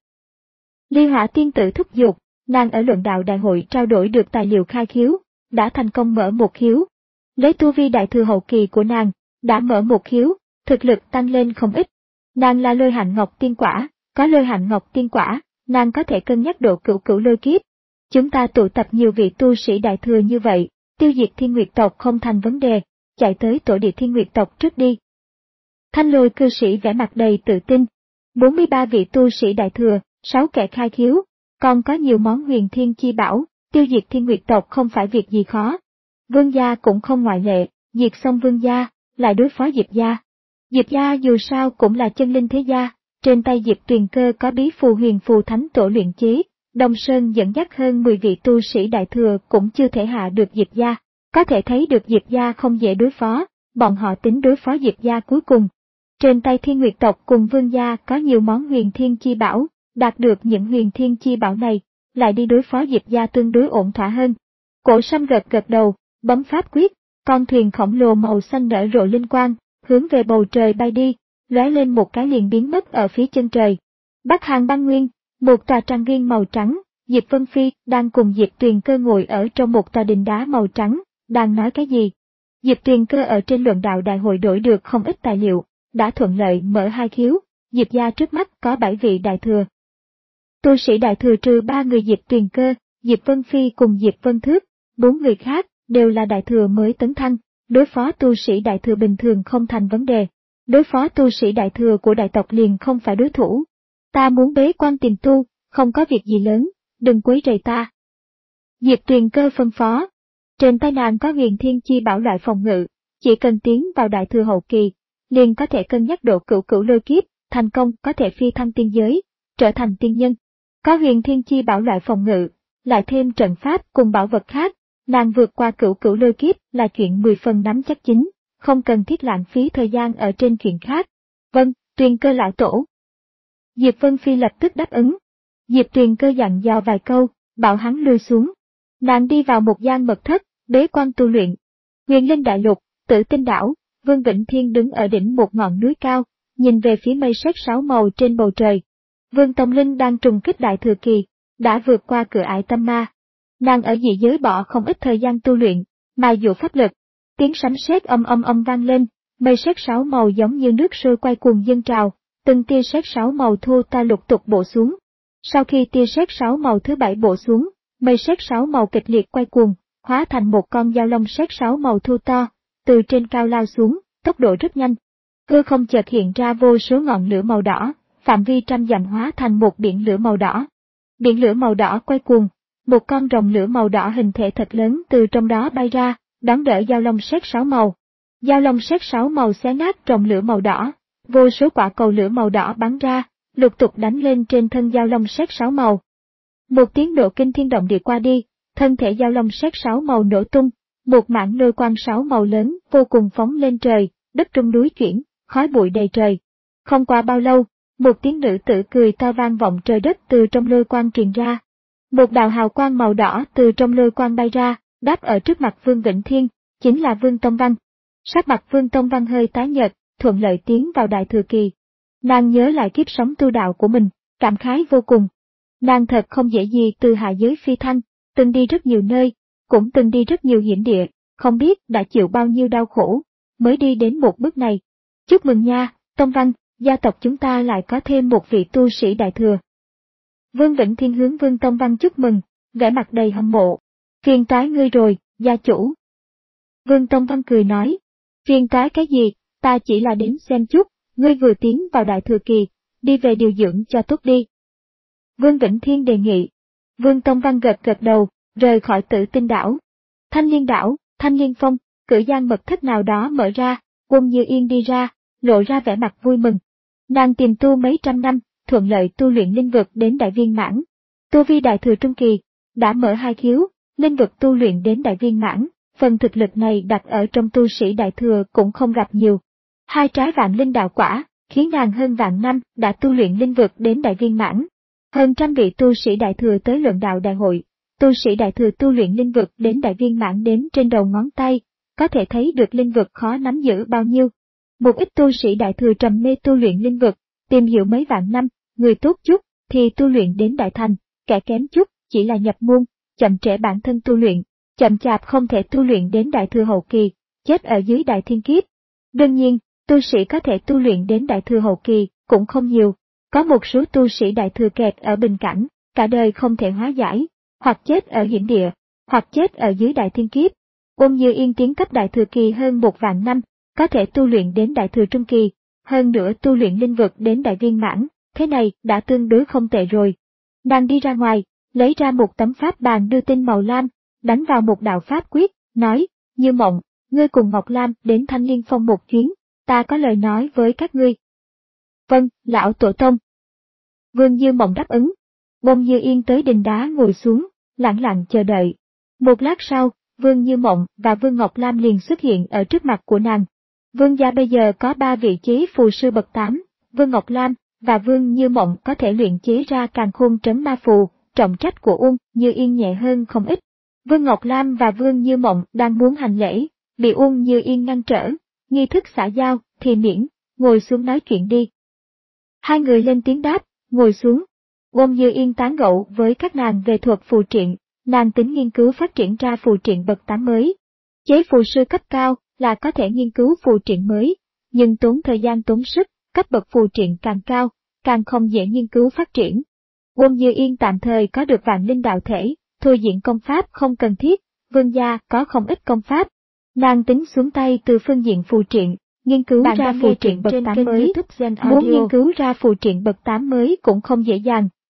Ly Hỏa tiên tử thúc giục, nàng ở luận đạo đại hội trao đổi được tài liệu khai khiếu, đã thành công mở một khiếu. Lấy tu vi đại thừa hậu kỳ của nàng, đã mở một khiếu, thực lực tăng lên không ít. Nàng là lôi hạnh ngọc tiên quả, có lôi hạnh ngọc tiên quả, nàng có thể cân nhắc độ cửu cửu lôi kiếp. Chúng ta tụ tập nhiều vị tu sĩ đại thừa như vậy, tiêu diệt Thiên Nguyệt tộc không thành vấn đề, chạy tới tổ địa Thiên Nguyệt tộc trước đi. Thanh Lôi cư sĩ vẻ mặt đầy tự tin. bốn mươi ba vị tu sĩ đại thừa, sáu kẻ khai khiếu, còn có nhiều món huyền thiên chi bảo, tiêu diệt Thiên Nguyệt tộc không phải việc gì khó. Vương gia cũng không ngoại lệ, diệt xong Vương gia, lại đối phó Diệp gia. Diệp gia dù sao cũng là chân linh thế gia, trên tay Diệp Tuyền Cơ có bí phù huyền phù thánh tổ luyện chế, Đông Sơn dẫn dắt hơn mười vị tu sĩ đại thừa cũng chưa thể hạ được Diệp gia, có thể thấy được Diệp gia không dễ đối phó, bọn họ tính đối phó Diệp gia cuối cùng. Trên tay Thiên Nguyệt tộc cùng Vương gia có nhiều món huyền thiên chi bảo, đạt được những huyền thiên chi bảo này, lại đi đối phó Diệp gia tương đối ổn thỏa hơn. Cổ Sâm gật gật đầu, bấm pháp quyết, con thuyền khổng lồ màu xanh nở rộ linh quang, hướng về bầu trời bay đi, lóe lên một cái liền biến mất ở phía chân trời. Bắc Hàng Băng Nguyên, một tòa trang viên màu trắng, Diệp Vân Phi đang cùng Diệp Tuyền Cơ ngồi ở trong một tòa đình đá màu trắng, đang nói cái gì? Diệp Tuyền Cơ ở trên luận đạo đại hội đổi được không ít tài liệu, đã thuận lợi mở hai khiếu, Diệp gia trước mắt có bảy vị đại thừa. Tu sĩ đại thừa trừ ba người Diệp Tuyền Cơ, Diệp Vân Phi cùng Diệp Vân Thước, bốn người khác đều là đại thừa mới tấn thăng, đối phó tu sĩ đại thừa bình thường không thành vấn đề, đối phó tu sĩ đại thừa của đại tộc liền không phải đối thủ. Ta muốn bế quan tìm tu, không có việc gì lớn, đừng quấy rầy ta. Diệp Tuyền Cơ phân phó. Trên tay nàng có huyền thiên chi bảo loại phòng ngự, chỉ cần tiến vào đại thừa hậu kỳ, liền có thể cân nhắc độ cửu cửu lôi kiếp, thành công có thể phi thăng tiên giới, trở thành tiên nhân. Có huyền thiên chi bảo loại phòng ngự, lại thêm trận pháp cùng bảo vật khác, nàng vượt qua cửu cửu lôi kiếp là chuyện mười phần nắm chắc chính, không cần thiết lãng phí thời gian ở trên chuyện khác. Vâng, Tuyền Cơ lão tổ. Diệp Vân Phi lập tức đáp ứng. Diệp Tuyền Cơ dặn dò vài câu, bảo hắn lui xuống. Nàng đi vào một gian mật thất, bế quan tu luyện. Huyền Linh Đại Lục, Tử Tinh Đảo, Vương Vĩnh Thiên đứng ở đỉnh một ngọn núi cao, nhìn về phía mây sét sáu màu trên bầu trời. Vương Tông Linh đang trùng kích đại thừa kỳ, đã vượt qua cửa ải tâm ma. Nàng ở dị giới bỏ không ít thời gian tu luyện, mài dũa pháp lực. Tiếng sấm sét âm âm âm vang lên, mây sét sáu màu giống như nước sôi quay cuồng dâng trào, từng tia sét sáu màu thô ta lục tục bổ xuống. Sau khi tia sét sáu màu thứ bảy bổ xuống, mây sét sáu màu kịch liệt quay cuồng, hóa thành một con dao long sét sáu màu thô to, từ trên cao lao xuống, tốc độ rất nhanh. Hư không chợt hiện ra vô số ngọn lửa màu đỏ, phạm vi trăm dặm hóa thành một biển lửa màu đỏ. Biển lửa màu đỏ quay cuồng, một con rồng lửa màu đỏ hình thể thật lớn từ trong đó bay ra, đón đỡ dao long sét sáu màu. Dao long sét sáu màu xé nát rồng lửa màu đỏ, vô số quả cầu lửa màu đỏ bắn ra, lục tục đánh lên trên thân dao long sét sáu màu. Một tiếng nổ kinh thiên động địa qua đi, thân thể dao long sét sáu màu nổ tung, một mảng lôi quang sáu màu lớn vô cùng phóng lên trời, đất trung núi chuyển, khói bụi đầy trời. Không qua bao lâu, một tiếng nữ tử cười to vang vọng trời đất từ trong lôi quang truyền ra. Một đạo hào quang màu đỏ từ trong lôi quang bay ra, đáp ở trước mặt Vương Vĩnh Thiên, chính là Vương Tông Văn. Sắc mặt Vương Tông Văn hơi tái nhợt, thuận lợi tiến vào đại thừa kỳ. Nàng nhớ lại kiếp sống tu đạo của mình, cảm khái vô cùng. Nàng thật không dễ gì từ hạ giới phi thăng, từng đi rất nhiều nơi, cũng từng đi rất nhiều hiểm địa, không biết đã chịu bao nhiêu đau khổ, mới đi đến một bước này. Chúc mừng nha, Tông Văn, gia tộc chúng ta lại có thêm một vị tu sĩ đại thừa. Vương Vĩnh Thiên hướng Vương Tông Văn chúc mừng, vẻ mặt đầy hâm mộ. Phiền toái ngươi rồi, gia chủ. Vương Tông Văn cười nói, phiền toái cái gì, ta chỉ là đến xem chút, ngươi vừa tiến vào đại thừa kỳ, đi về điều dưỡng cho tốt đi. Vương Vĩnh Thiên đề nghị. Vương Tông Văn gật gật đầu, rời khỏi Tử Tinh Đảo. Thanh Liên Đảo, Thanh Liên Phong, cửa gian mật thất nào đó mở ra, Quân Như Yên đi ra, lộ ra vẻ mặt vui mừng. Nàng tìm tu mấy trăm năm, thuận lợi tu luyện linh vực đến đại viên mãn. Tu vi đại thừa trung kỳ, đã mở hai khiếu, linh vực tu luyện đến đại viên mãn, phần thực lực này đặt ở trong tu sĩ đại thừa cũng không gặp nhiều. Hai trái vạn linh đạo quả, khiến nàng hơn vạn năm đã tu luyện linh vực đến đại viên mãn. Hơn trăm vị tu sĩ đại thừa tới luận đạo đại hội, tu sĩ đại thừa tu luyện linh vực đến đại viên mãn đếm trên đầu ngón tay, có thể thấy được linh vực khó nắm giữ bao nhiêu. Một ít tu sĩ đại thừa trầm mê tu luyện linh vực, tìm hiểu mấy vạn năm, người tốt chút thì tu luyện đến đại thành, kẻ kém chút chỉ là nhập môn, chậm trễ bản thân tu luyện, chậm chạp không thể tu luyện đến đại thừa hậu kỳ, chết ở dưới đại thiên kiếp. Đương nhiên, tu sĩ có thể tu luyện đến đại thừa hậu kỳ cũng không nhiều, có một số tu sĩ đại thừa kẹt ở bình cảnh, cả đời không thể hóa giải, hoặc chết ở hiểm địa, hoặc chết ở dưới đại thiên kiếp. Ôn Như Yên tiến cấp đại thừa kỳ hơn một vạn năm, có thể tu luyện đến đại thừa trung kỳ, hơn nữa tu luyện linh vực đến đại viên mãn, thế này đã tương đối không tệ rồi. Nàng đi ra ngoài, lấy ra một tấm pháp bàn đưa tin màu lam, đánh vào một đạo pháp quyết, nói, Như Mộng, ngươi cùng Ngọc Lam đến Thanh Liên Phong một chuyến, ta có lời nói với các ngươi. Vâng, lão tổ tông. Vương Như Mộng đáp ứng. Bông Như Yên tới đình đá ngồi xuống, lặng lặng chờ đợi. Một lát sau, Vương Như Mộng và Vương Ngọc Lam liền xuất hiện ở trước mặt của nàng. Vương gia bây giờ có ba vị chế phù sư bậc tám, Vương Ngọc Lam và Vương Như Mộng có thể luyện chế ra càn khôn trấn ma phù, trọng trách của Uông Như Yên nhẹ hơn không ít. Vương Ngọc Lam và Vương Như Mộng đang muốn hành lễ, bị Uông Như Yên ngăn trở, nghi thức xã giao thì miễn, ngồi xuống nói chuyện đi. Hai người lên tiếng đáp, ngồi xuống. Uông Như Yên tán gẫu với các nàng về thuật phù triện, nàng tính nghiên cứu phát triển ra phù triện bậc tám mới. Chế phù sư cấp cao là có thể nghiên cứu phù triện mới, nhưng tốn thời gian tốn sức, cấp bậc phù triện càng cao, càng không dễ nghiên cứu phát triển. Uông Như Yên tạm thời có được vạn linh đạo thể, thôi diễn công pháp không cần thiết, Vương gia có không ít công pháp. Nàng tính xuống tay từ phương diện phù triện, nghiên cứu Bạn ra phù triện bậc tám mới, muốn nghiên cứu ra phù triện bậc tám mới cũng không dễ dàng,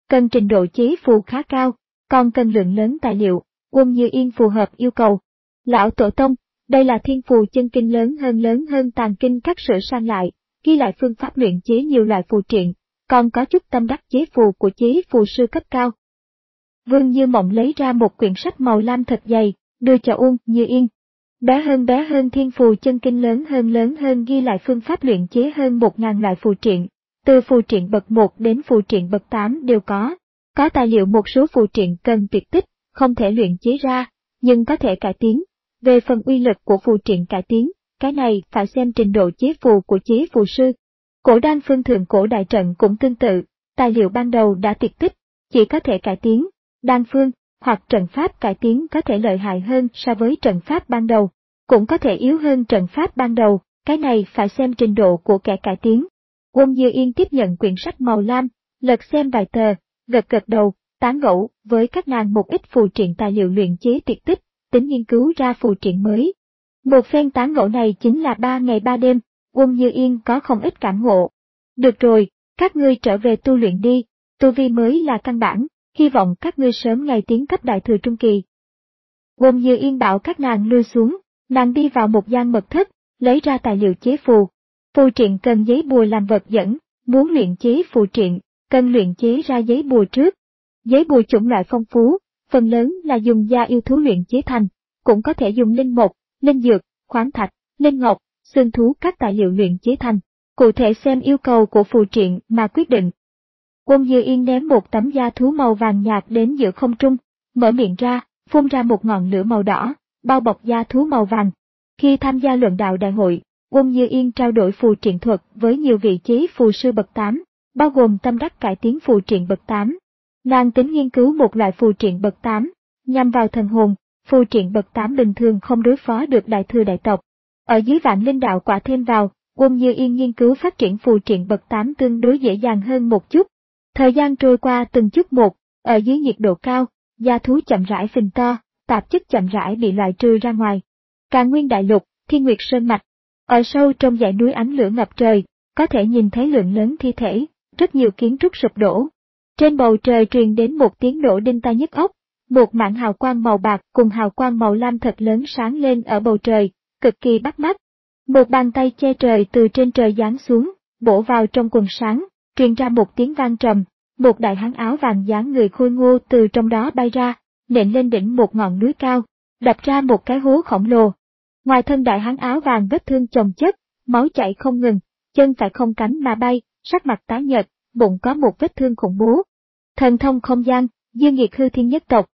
cần trình độ chế phù khá cao, còn cần lượng lớn tài liệu, Uông Như Yên phù hợp yêu cầu. Lão Tổ Tông, đây là thiên phù chân kinh lớn hơn lớn hơn tàn kinh cắt sửa sang lại, ghi lại phương pháp luyện chế nhiều loại phù triện, còn có chút tâm đắc chế phù của chế phù sư cấp cao. Vương Như Mộng lấy ra một quyển sách màu lam thật dày, đưa cho Uông Như Yên. Bé hơn bé hơn thiên phù chân kinh lớn hơn lớn hơn ghi lại phương pháp luyện chế hơn một ngàn loại phù triện, từ phù triện bậc một đến phù triện bậc tám đều có. Có tài liệu một số phù triện cần tuyệt tích, không thể luyện chế ra, nhưng có thể cải tiến. Về phần uy lực của phù triện cải tiến, cái này phải xem trình độ chế phù của chế phù sư. Cổ đan phương thượng cổ đại trận cũng tương tự, tài liệu ban đầu đã tuyệt tích, chỉ có thể cải tiến. Đan phương, hoặc trận pháp cải tiến có thể lợi hại hơn so với trận pháp ban đầu, cũng có thể yếu hơn trận pháp ban đầu, cái này phải xem trình độ của kẻ cải tiến. Uông Như Yên tiếp nhận quyển sách màu lam, lật xem vài tờ, gật gật đầu, tán gẫu với các nàng một ít phù triện tài liệu luyện chế tuyệt tích, tính nghiên cứu ra phù triện mới. Một phen tán gẫu này chính là ba ngày ba đêm, Uông Như Yên có không ít cảm ngộ. Được rồi, các ngươi trở về tu luyện đi, tu vi mới là căn bản, hy vọng các ngươi sớm ngày tiến cấp đại thừa trung kỳ. Uông Như Yên bảo các nàng lui xuống, nàng đi vào một gian mật thất, lấy ra tài liệu chế phù. Phù triện cần giấy bùa làm vật dẫn, muốn luyện chế phù triện, cần luyện chế ra giấy bùa trước. Giấy bùa chủng loại phong phú, phần lớn là dùng da yêu thú luyện chế thành, cũng có thể dùng linh mộc, linh dược, khoáng thạch, linh ngọc, xương thú các tài liệu luyện chế thành, cụ thể xem yêu cầu của phù triện mà quyết định. Uông Như Yên ném một tấm da thú màu vàng nhạt đến giữa không trung, mở miệng ra, phun ra một ngọn lửa màu đỏ, bao bọc da thú màu vàng. Khi tham gia luận đạo đại hội, Uông Như Yên trao đổi phù triện thuật với nhiều vị chế phù sư bậc tám, bao gồm tâm đắc cải tiến phù triện bậc tám. Nàng tính nghiên cứu một loại phù triện bậc tám, nhằm vào thần hồn, phù triện bậc tám bình thường không đối phó được đại thừa đại tộc. Ở dưới vạn linh đạo quả thêm vào, Uông Như Yên nghiên cứu phát triển phù triện bậc tám tương đối dễ dàng hơn một chút. Thời gian trôi qua từng chút một, ở dưới nhiệt độ cao, da thú chậm rãi phình to, tạp chất chậm rãi bị loại trừ ra ngoài. Càn Nguyên đại lục, Thiên Nguyệt Sơn mạch, ở sâu trong dãy núi ánh lửa ngập trời, có thể nhìn thấy lượng lớn thi thể, rất nhiều kiến trúc sụp đổ. Trên bầu trời truyền đến một tiếng nổ đinh tai nhức óc, một mảng hào quang màu bạc cùng hào quang màu lam thật lớn sáng lên ở bầu trời, cực kỳ bắt mắt. Một bàn tay che trời từ trên trời giáng xuống, bổ vào trong quần sáng, truyền ra một tiếng vang trầm, một đại hán áo vàng dáng người khôi ngô từ trong đó bay ra, nện lên đỉnh một ngọn núi cao, đập ra một cái hố khổng lồ. Ngoài thân đại hán áo vàng vết thương chồng chất, máu chảy không ngừng, chân phải không cánh mà bay, sắc mặt tái nhợt, bụng có một vết thương khủng bố. Thần thông không gian, Dương Nghiệt hư thiên nhất tộc.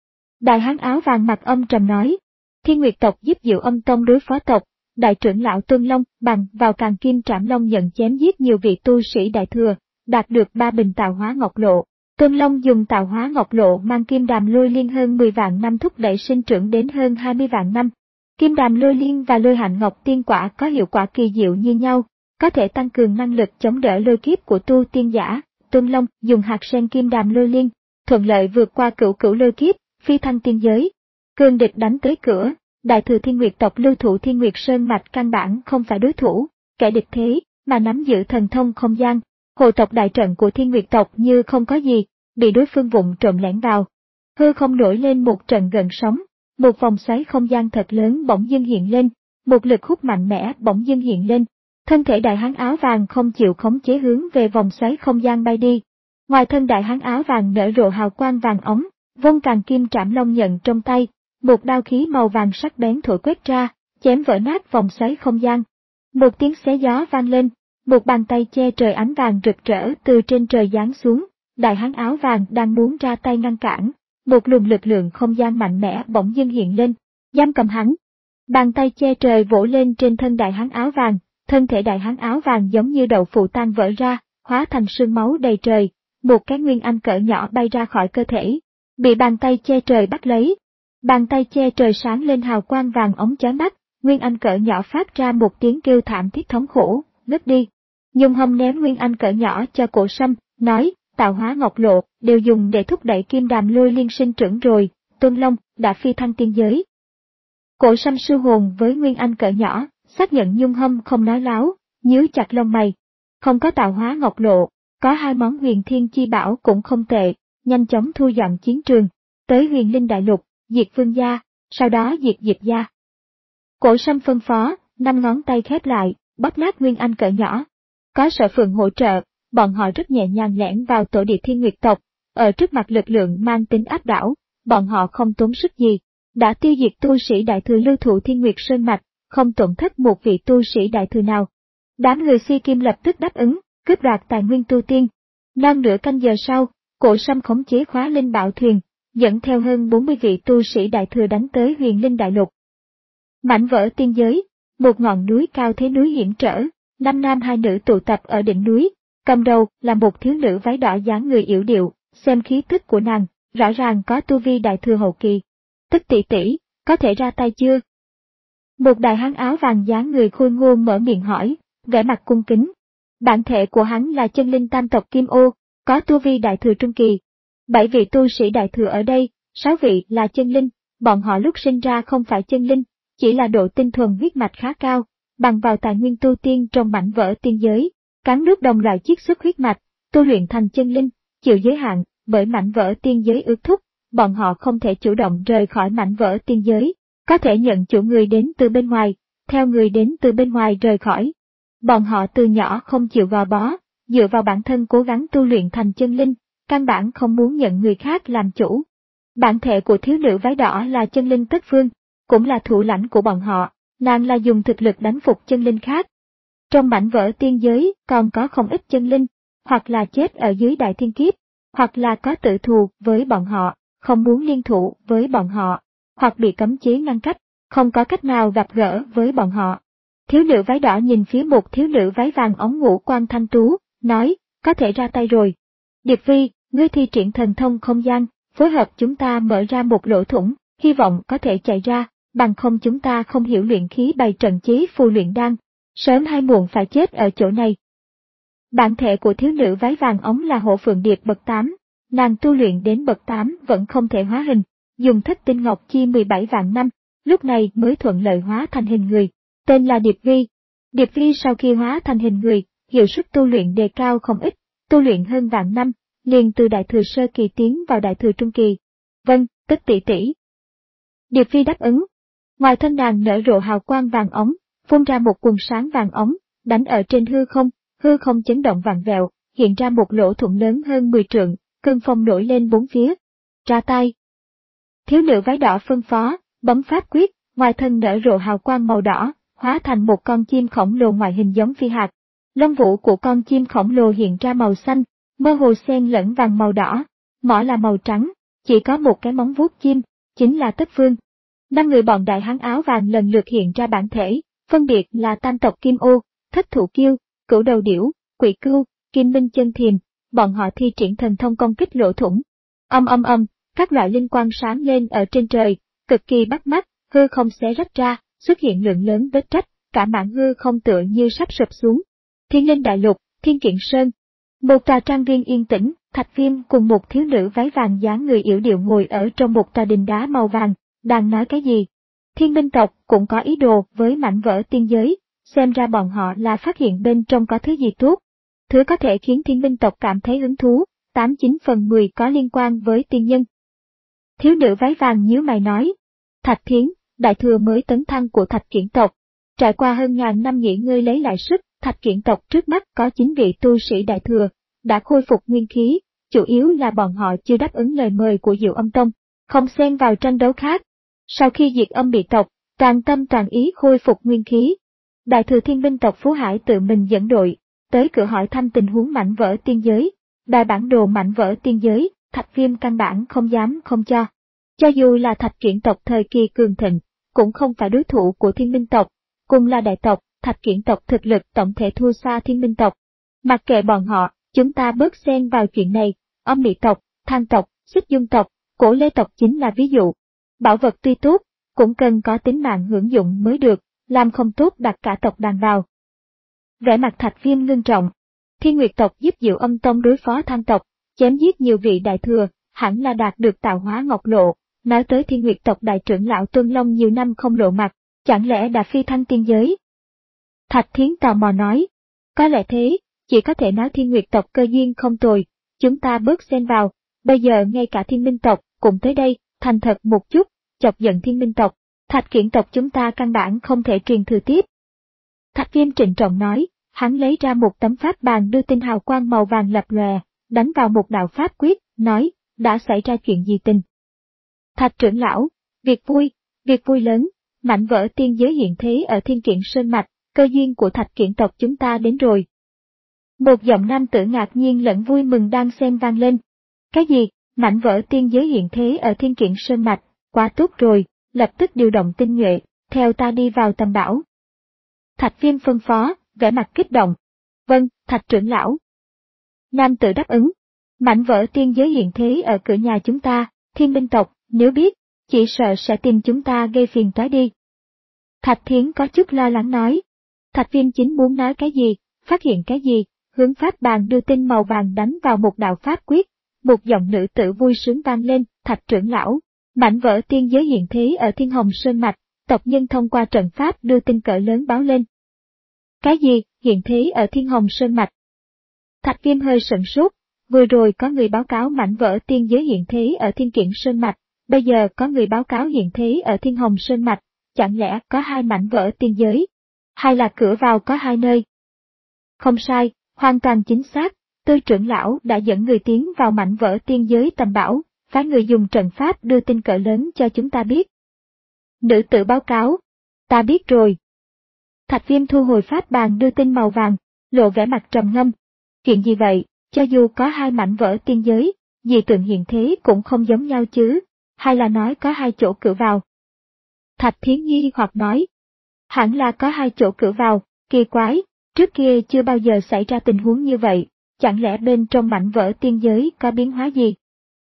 Đại hán áo vàng mặt âm trầm nói, Thiên Nguyệt tộc giúp Diệu Âm tông đối phó tộc, đại trưởng lão Tuân Long bằng vào Càn Kim Trảm Long nhận chém giết nhiều vị tu sĩ đại thừa, đạt được ba bình tạo hóa ngọc lộ. Tuân Long dùng tạo hóa ngọc lộ mang kim đàm lôi liên hơn mười vạn năm thúc đẩy sinh trưởng đến hơn hai mươi vạn năm. Kim đàm lôi liên và lôi hạnh ngọc tiên quả có hiệu quả kỳ diệu như nhau, có thể tăng cường năng lực chống đỡ lôi kiếp của tu tiên giả. Tuân Long dùng hạt sen kim đàm lôi liên, thuận lợi vượt qua cửu cửu lôi kiếp, phi thăng tiên giới. Cường địch đánh tới cửa, đại thừa Thiên Nguyệt tộc lưu thủ Thiên Nguyệt Sơn mạch căn bản không phải đối thủ, kẻ địch thế mà nắm giữ thần thông không gian. Hộ tộc đại trận của Thiên Nguyệt tộc như không có gì, bị đối phương vụng trộm lẻn vào. Hư không nổi lên một trận gần sóng, một vòng xoáy không gian thật lớn bỗng dưng hiện lên, một lực hút mạnh mẽ bỗng dưng hiện lên. Thân thể đại hán áo vàng không chịu khống chế hướng về vòng xoáy không gian bay đi. Ngoài thân đại hán áo vàng nở rộ hào quang vàng ống, vung Càn Kim Trảm Long nhận trong tay, một đao khí màu vàng sắc bén thổi quét ra, chém vỡ nát vòng xoáy không gian. Một tiếng xé gió vang lên, một bàn tay che trời ánh vàng rực rỡ từ trên trời giáng xuống, đại hán áo vàng đang muốn ra tay ngăn cản, một luồng lực lượng không gian mạnh mẽ bỗng dưng hiện lên, giam cầm hắn. Bàn tay che trời vỗ lên trên thân đại hán áo vàng, thân thể đại hán áo vàng giống như đậu phụ tan vỡ ra, hóa thành sương máu đầy trời, một cái nguyên anh cỡ nhỏ bay ra khỏi cơ thể, bị bàn tay che trời bắt lấy. Bàn tay che trời sáng lên hào quang vàng ống chói mắt, nguyên anh cỡ nhỏ phát ra một tiếng kêu thảm thiết thống khổ, ngất đi. Nhung Hâm ném nguyên anh cỡ nhỏ cho Cổ Sâm, nói, tạo hóa ngọc lộ, đều dùng để thúc đẩy kim đàm lôi liên sinh trưởng rồi, Tuân Long đã phi thăng tiên giới. Cổ Sâm sư hồn với nguyên anh cỡ nhỏ, xác nhận Nhung Hâm không nói láo, nhíu chặt lông mày. Không có tạo hóa ngọc lộ, Có hai món huyền thiên chi bảo cũng không tệ, nhanh chóng thu dọn chiến trường, tới huyền linh đại lục, diệt vương gia, sau đó diệt diệp gia. Cổ Sâm phân phó, năm ngón tay khép lại, bóp nát nguyên anh cỡ nhỏ. Có Sở Phượng hỗ trợ, bọn họ rất nhẹ nhàng lẻn vào tổ địa Thiên Nguyệt tộc, ở trước mặt lực lượng mang tính áp đảo, bọn họ không tốn sức gì, đã tiêu diệt tu sĩ đại thừa lưu thủ Thiên Nguyệt Sơn Mạch, không tổn thất một vị tu sĩ đại thừa nào. Đám người Si Kim lập tức đáp ứng, cướp đoạt tài nguyên tu tiên. Non nửa canh giờ sau, Cổ Sâm khống chế Khóa Linh Bảo thuyền, dẫn theo hơn bốn mươi vị tu sĩ đại thừa đánh tới huyền linh đại lục. Mảnh vỡ tiên giới, một ngọn núi cao thế núi hiểm trở, năm nam hai nữ tụ tập ở đỉnh núi, cầm đầu là một thiếu nữ váy đỏ dáng người yểu điệu, xem khí tức của nàng, rõ ràng có tu vi đại thừa hậu kỳ. Tức tỷ tỷ, có thể ra tay chưa? Một đại hán áo vàng dáng người khôi ngô mở miệng hỏi, vẻ mặt cung kính. Bản thể của hắn là chân linh tam tộc Kim Ô, có tu vi đại thừa trung kỳ. Bảy vị tu sĩ đại thừa ở đây, sáu vị là chân linh, bọn họ lúc sinh ra không phải chân linh, chỉ là độ tinh thuần huyết mạch khá cao, bằng vào tài nguyên tu tiên trong mảnh vỡ tiên giới, cắn nuốt đồng loại chiết xuất huyết mạch, tu luyện thành chân linh, chịu giới hạn bởi mảnh vỡ tiên giới ước thúc, bọn họ không thể chủ động rời khỏi mảnh vỡ tiên giới, có thể nhận chủ người đến từ bên ngoài, theo người đến từ bên ngoài rời khỏi. Bọn họ từ nhỏ không chịu gò bó, dựa vào bản thân cố gắng tu luyện thành chân linh, căn bản không muốn nhận người khác làm chủ. Bản thể của thiếu nữ váy đỏ là chân linh Tất Phương, cũng là thủ lãnh của bọn họ, nàng là dùng thực lực đánh phục chân linh khác. Trong mảnh vỡ tiên giới còn có không ít chân linh, hoặc là chết ở dưới đại thiên kiếp, hoặc là có tự thù với bọn họ, không muốn liên thủ với bọn họ, hoặc bị cấm chế ngăn cách, không có cách nào gặp gỡ với bọn họ. Thiếu nữ váy đỏ nhìn phía một thiếu nữ váy vàng óng ngũ quan thanh tú, nói, có thể ra tay rồi. Điệp Vi, ngươi thi triển thần thông không gian, phối hợp chúng ta mở ra một lỗ thủng, hy vọng có thể chạy ra, bằng không chúng ta không hiểu luyện khí bày trận chế phù luyện đan, sớm hay muộn phải chết ở chỗ này. Bản thể của thiếu nữ váy vàng ống là Hổ Phượng Điệp bậc tám, nàng tu luyện đến bậc tám vẫn không thể hóa hình, dùng thất tinh ngọc chi mười bảy vạn năm, lúc này mới thuận lợi hóa thành hình người, tên là Điệp Vi. Điệp Vi sau khi hóa thành hình người, hiệu suất tu luyện đề cao không ít, tu luyện hơn vạn năm, liền từ đại thừa sơ kỳ tiến vào đại thừa trung kỳ. Vâng, tức tỷ tỷ. Điệp Vi đáp ứng. Ngoài thân nàng nở rộ hào quang vàng ống, phun ra một quần sáng vàng ống, đánh ở trên hư không, hư không chấn động vặn vẹo, hiện ra một lỗ thủng lớn hơn mười trượng, cơn phong nổi lên bốn phía. Ra tay. Thiếu nữ váy đỏ phân phó, bấm pháp quyết, ngoài thân nở rộ hào quang màu đỏ, hóa thành một con chim khổng lồ ngoại hình giống phi hạt. Lông vũ của con chim khổng lồ hiện ra màu xanh, mơ hồ xen lẫn vàng màu đỏ, mỏ là màu trắng, chỉ có một cái móng vuốt chim, chính là Tất Phương. Năm người bọn đại hán áo vàng lần lượt hiện ra bản thể, phân biệt là tam tộc Kim Ô, Thất Thủ Kiêu, Cửu Đầu Điểu, Quỷ Cưu, Kim Minh Chân Thiềm, bọn họ thi triển thần thông công kích lỗ thủng. Âm âm âm, các loại linh quang sáng lên ở trên trời, cực kỳ bắt mắt, hư không xé rách ra, xuất hiện lượng lớn vết rách, cả mảng hư không tựa như sắp sụp xuống. Thiên Linh Đại Lục, Thiên Kiện Sơn. Một tòa trang viên yên tĩnh, Thạch Viêm cùng một thiếu nữ váy vàng dáng người yểu điệu ngồi ở trong một tòa đình đá màu vàng, đang nói cái gì. Thiên Minh tộc cũng có ý đồ với mảnh vỡ tiên giới, xem ra bọn họ là phát hiện bên trong có thứ gì tốt. Thứ có thể khiến Thiên Minh tộc cảm thấy hứng thú, tám chín phần mười có liên quan với tiên nhân. Thiếu nữ váy vàng nhíu mày nói, Thạch Thiến, đại thừa mới tấn thăng của Thạch Kiển tộc. Trải qua hơn ngàn năm nghỉ ngơi lấy lại sức, Thạch Kiển tộc trước mắt có chín vị tu sĩ đại thừa, đã khôi phục nguyên khí, chủ yếu là bọn họ chưa đáp ứng lời mời của Diệu Âm Tông, không xen vào tranh đấu khác. Sau khi diệt âm bị tộc, toàn tâm toàn ý khôi phục nguyên khí. Đại thừa Thiên Binh tộc Phú Hải tự mình dẫn đội, tới cửa hỏi thăm tình huống mảnh vỡ tiên giới. Đài bản đồ mảnh vỡ tiên giới, Thạch Viêm căn bản không dám không cho. Cho dù là Thạch Kiển tộc thời kỳ cường thịnh, cũng không phải đối thủ của Thiên Binh tộc. Cùng là đại tộc, Thạch Kiển tộc thực lực tổng thể thua xa Thiên Binh tộc. Mặc kệ bọn họ, chúng ta bớt xen vào chuyện này. Âm Mị tộc, Thang tộc, Xích Dung tộc, Cổ Lê tộc chính là ví dụ. Bảo vật tuy tốt, cũng cần có tính mạng hưởng dụng mới được, làm không tốt đặt cả tộc đàn vào. Vẻ mặt Thạch Viêm ngưng trọng. Thiên Nguyệt tộc giúp Diệu Âm Tông đối phó Thang tộc, chém giết nhiều vị đại thừa, hẳn là đạt được tạo hóa ngọc lộ. Nói tới Thiên Nguyệt tộc đại trưởng lão Tuân Long nhiều năm không lộ mặt, chẳng lẽ đã phi thăng tiên giới? Thạch Thiến tò mò nói. Có lẽ thế, chỉ có thể nói Thiên Nguyệt tộc cơ duyên không tồi, chúng ta bớt xen vào, bây giờ ngay cả Thiên Minh tộc cũng tới đây, thành thật một chút, chọc giận Thiên Minh tộc, Thạch Kiển tộc chúng ta căn bản không thể truyền thừa tiếp. Thạch Viêm trịnh trọng nói, hắn lấy ra một tấm pháp bàn đưa tin hào quang màu vàng lập lòe, đánh vào một đạo pháp quyết, nói, đã xảy ra chuyện gì tình? Thạch trưởng lão, việc vui, việc vui lớn, mảnh vỡ tiên giới hiện thế ở Thiên Kiển Sơn Mạch, cơ duyên của Thạch Kiển tộc chúng ta đến rồi. Một giọng nam tử ngạc nhiên lẫn vui mừng đang xen vang lên. Cái gì, mảnh vỡ tiên giới hiện thế ở Thiên Kiển Sơn Mạch, quá tốt rồi, lập tức điều động tinh nhuệ, theo ta đi vào tầm bảo. Thạch Viêm phân phó, vẻ mặt kích động. Vâng, Thạch trưởng lão. Nam tử đáp ứng. Mảnh vỡ tiên giới hiện thế ở cửa nhà chúng ta, Thiên Minh tộc, nếu biết, chỉ sợ sẽ tìm chúng ta gây phiền toái đi. Thạch Thiến có chút lo lắng nói. Thạch Viêm chính muốn nói cái gì, phát hiện cái gì, hướng pháp bàn đưa tin màu vàng đánh vào một đạo pháp quyết, một giọng nữ tử vui sướng vang lên, Thạch trưởng lão, mảnh vỡ tiên giới hiện thế ở Thiên Hồng Sơn Mạch, tộc nhân thông qua trận pháp đưa tin cỡ lớn báo lên. Cái gì, hiện thế ở Thiên Hồng Sơn Mạch? Thạch Viêm hơi sửng sốt, vừa rồi có người báo cáo mảnh vỡ tiên giới hiện thế ở Thiên Kiển Sơn Mạch, bây giờ có người báo cáo hiện thế ở Thiên Hồng Sơn Mạch, chẳng lẽ có hai mảnh vỡ tiên giới? Hay là cửa vào có hai nơi? Không sai, hoàn toàn chính xác, Tư trưởng lão đã dẫn người tiến vào mảnh vỡ tiên giới tầm bảo, phái người dùng trận pháp đưa tin cỡ lớn cho chúng ta biết. Nữ tử báo cáo, ta biết rồi. Thạch Viêm thu hồi pháp bàn đưa tin màu vàng, lộ vẻ mặt trầm ngâm. Chuyện gì vậy, cho dù có hai mảnh vỡ tiên giới, dị tượng hiện thế cũng không giống nhau chứ, hay là nói có hai chỗ cửa vào? Thạch Thiến nghi hoặc nói, hẳn là có hai chỗ cửa vào, kỳ quái, trước kia chưa bao giờ xảy ra tình huống như vậy, chẳng lẽ bên trong mảnh vỡ tiên giới có biến hóa gì?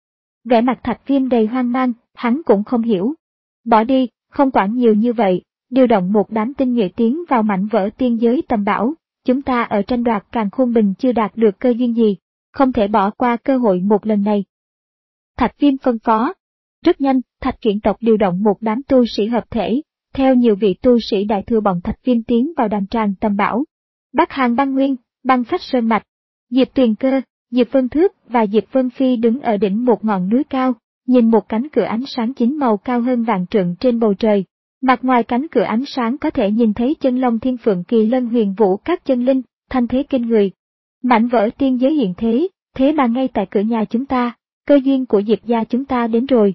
Vẻ mặt Thạch Viêm đầy hoang mang, hắn cũng không hiểu. Bỏ đi, không quản nhiều như vậy, điều động một đám tinh nhuệ tiến vào mảnh vỡ tiên giới tầm bảo, chúng ta ở tranh đoạt Càn Khôn Bình chưa đạt được cơ duyên gì, không thể bỏ qua cơ hội một lần này. Thạch Viêm phân phó. Rất nhanh, Thạch Kiển tộc điều động một đám tu sĩ hợp thể, theo nhiều vị tu sĩ đại thừa bọn Thạch Viêm tiến vào đàn tràng tầm bảo. Bắc Hàng Băng Nguyên, Băng Phách Sơn Mạch, Diệp Tuyền Cơ, Diệp Vân Thước và Diệp Vân Phi đứng ở đỉnh một ngọn núi cao, nhìn một cánh cửa ánh sáng chín màu cao hơn vạn trượng trên bầu trời. Mặt ngoài cánh cửa ánh sáng có thể nhìn thấy chân long thiên phượng kỳ lân huyền vũ các chân linh, thanh thế kinh người. Mảnh vỡ tiên giới hiện thế, thế mà ngay tại cửa nhà chúng ta, cơ duyên của Diệp gia chúng ta đến rồi.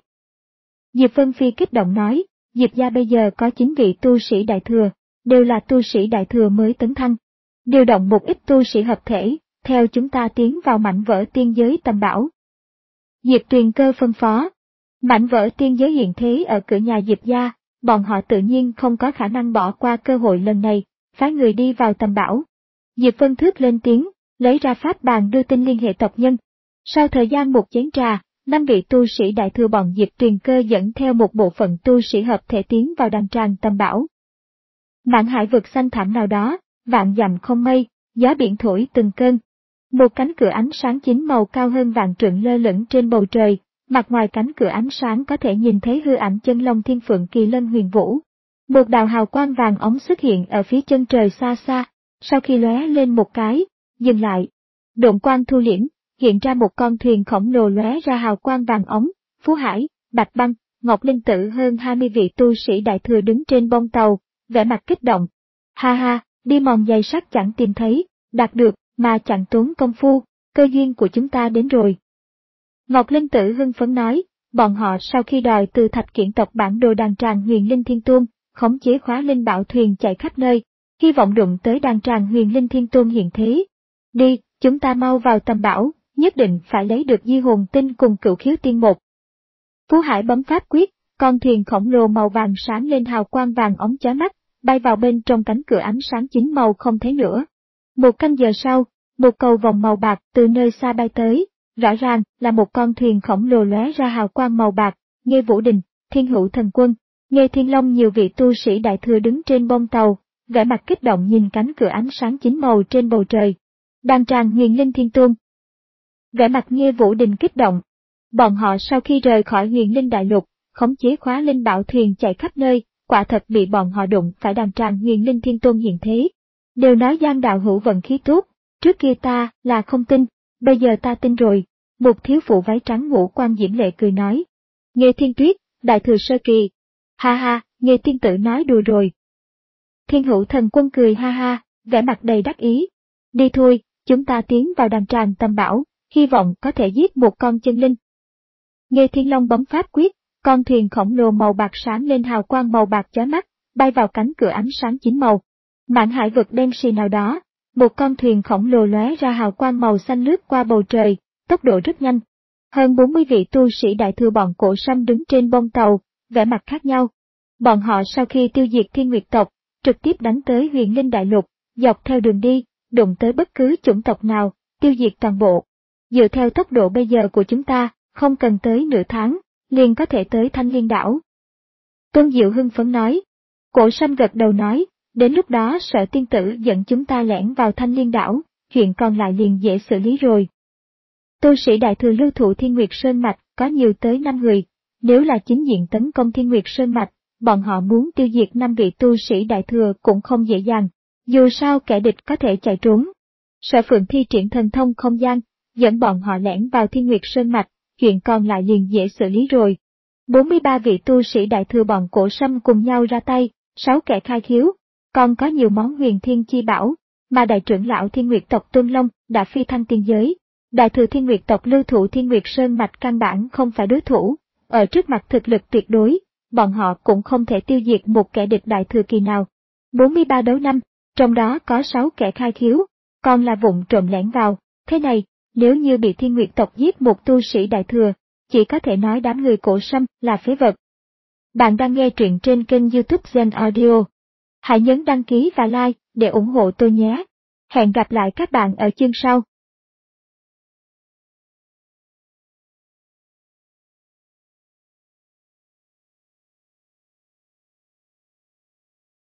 Diệp Vân Phi kích động nói, Diệp gia bây giờ có chín vị tu sĩ đại thừa, đều là tu sĩ đại thừa mới tấn thăng. Điều động một ít tu sĩ hợp thể, theo chúng ta tiến vào mảnh vỡ tiên giới tầm bảo. Diệp Tuyền Cơ phân phó, mảnh vỡ tiên giới hiện thế ở cửa nhà Diệp gia, bọn họ tự nhiên không có khả năng bỏ qua cơ hội lần này, phái người đi vào tầm bảo. Diệp Vân Thước lên tiếng, lấy ra pháp bàn đưa tin liên hệ tộc nhân. Sau thời gian một chén trà, năm vị tu sĩ đại thừa bọn Diệp Tuyền Cơ dẫn theo một bộ phận tu sĩ hợp thể tiến vào đàn tràng tầm bảo. Mạn hải vực xanh thẳm nào đó, vạn dặm không mây, gió biển thổi từng cơn. Một cánh cửa ánh sáng chín màu cao hơn vạn trượng lơ lửng trên bầu trời, mặt ngoài cánh cửa ánh sáng có thể nhìn thấy hư ảnh chân long thiên phượng kỳ lân huyền vũ. Một đạo hào quang vàng óng xuất hiện ở phía chân trời xa xa, sau khi lóe lên một cái, dừng lại. Độn quang thu liễm, hiện ra một con thuyền khổng lồ lóe ra hào quang vàng óng, Phú Hải, Bạch Băng, Ngọc Linh Tử hơn hai mươi vị tu sĩ đại thừa đứng trên bông tàu, vẻ mặt kích động. Ha ha, đi mòn giày sắt chẳng tìm thấy, đạt được, mà chẳng tốn công phu, cơ duyên của chúng ta đến rồi. Ngọc Linh Tử hưng phấn nói, bọn họ sau khi đòi từ Thạch Kiển tộc bản đồ đàn tràng Huyền Linh Thiên Tôn, khống chế khóa linh bảo thuyền chạy khắp nơi, hy vọng đụng tới đàn tràng Huyền Linh Thiên Tôn hiện thế. Đi, chúng ta mau vào tầm bảo, nhất định phải lấy được di hồn tinh cùng cửu khiếu tiên một. Phú Hải bấm pháp quyết, con thuyền khổng lồ màu vàng sáng lên hào quang vàng óng chói mắt, bay vào bên trong cánh cửa ánh sáng chín màu không thấy nữa. Một canh giờ sau, một cầu vòng màu bạc từ nơi xa bay tới, rõ ràng là một con thuyền khổng lồ lóe ra hào quang màu bạc, Nghê Vũ Đình, Thiên Hữu Thần Quân, Nghê Thiên Long nhiều vị tu sĩ đại thừa đứng trên bông tàu, vẻ mặt kích động nhìn cánh cửa ánh sáng chín màu trên bầu trời. Đàn tràng Huyền Linh Thiên Tôn. Vẻ mặt Nghê Vũ Đình kích động. Bọn họ sau khi rời khỏi Huyền Linh Đại Lục, khống chế khóa linh bảo thuyền chạy khắp nơi, quả thật bị bọn họ đụng phải đàn tràng Huyền Linh Thiên Tôn hiện thế. Đều nói Giang đạo hữu vận khí tốt, Trước kia ta là không tin, bây giờ ta tin rồi. Một thiếu phụ váy trắng ngũ quan diễm lệ cười nói. Nghê Thiên Tuyết, đại thừa sơ kỳ. Ha ha, Nghê tiên tử nói đùa rồi. Thiên Hữu Thần Quân cười ha ha, vẻ mặt đầy đắc ý. Đi thôi, chúng ta tiến vào đàn tràng Tam Bảo, hy vọng có thể giết một con chân linh. Nghê Thiên Long bấm pháp quyết, con thuyền khổng lồ màu bạc sáng lên hào quang màu bạc chói mắt, bay vào cánh cửa ánh sáng chín màu. Mạn hải vực đen sì nào đó, một con thuyền khổng lồ lóe ra hào quang màu xanh lướt qua bầu trời, tốc độ rất nhanh. Hơn bốn mươi vị tu sĩ đại thừa bọn Cổ Sâm đứng trên bông tàu, vẻ mặt khác nhau. Bọn họ sau khi tiêu diệt Thiên Nguyệt tộc, trực tiếp đánh tới Huyền Linh Đại Lục, dọc theo đường đi, đụng tới bất cứ chủng tộc nào, tiêu diệt toàn bộ. Dựa theo tốc độ bây giờ của chúng ta, không cần tới nửa tháng, liền có thể tới Thanh Liên Đảo. Tôn Diệu hưng phấn nói. Cổ Sâm gật đầu nói, đến lúc đó Sở tiên tử dẫn chúng ta lẻn vào Thanh Liên Đảo, chuyện còn lại liền dễ xử lý rồi. Tu sĩ đại thừa lưu thủ Thiên Nguyệt Sơn Mạch có nhiều tới năm người, nếu là chính diện tấn công Thiên Nguyệt Sơn Mạch, bọn họ muốn tiêu diệt năm vị tu sĩ đại thừa cũng không dễ dàng, dù sao kẻ địch có thể chạy trốn. Sở Phượng thi triển thần thông không gian, dẫn bọn họ lẻn vào Thiên Nguyệt Sơn Mạch, chuyện còn lại liền dễ xử lý rồi. bốn mươi ba vị tu sĩ đại thừa bọn Cổ Sâm cùng nhau ra tay, sáu kẻ khai khiếu, còn có nhiều món huyền thiên chi bảo, mà đại trưởng lão Thiên Nguyệt tộc Tôn Long đã phi thăng tiên giới. Đại thừa Thiên Nguyệt tộc lưu thủ Thiên Nguyệt Sơn Mạch căn bản không phải đối thủ, ở trước mặt thực lực tuyệt đối, bọn họ cũng không thể tiêu diệt một kẻ địch đại thừa kỳ nào. bốn mươi ba đấu năm, trong đó có sáu kẻ khai khiếu, còn là vụng trộm lẻn vào, thế này, nếu như bị Thiên Nguyệt tộc giết một tu sĩ đại thừa, chỉ có thể nói đám người Cổ Sâm là phế vật. Bạn đang nghe truyện trên kênh YouTube Zen Audio. Hãy nhấn đăng ký và like để ủng hộ tôi nhé. Hẹn gặp lại các bạn ở chương sau.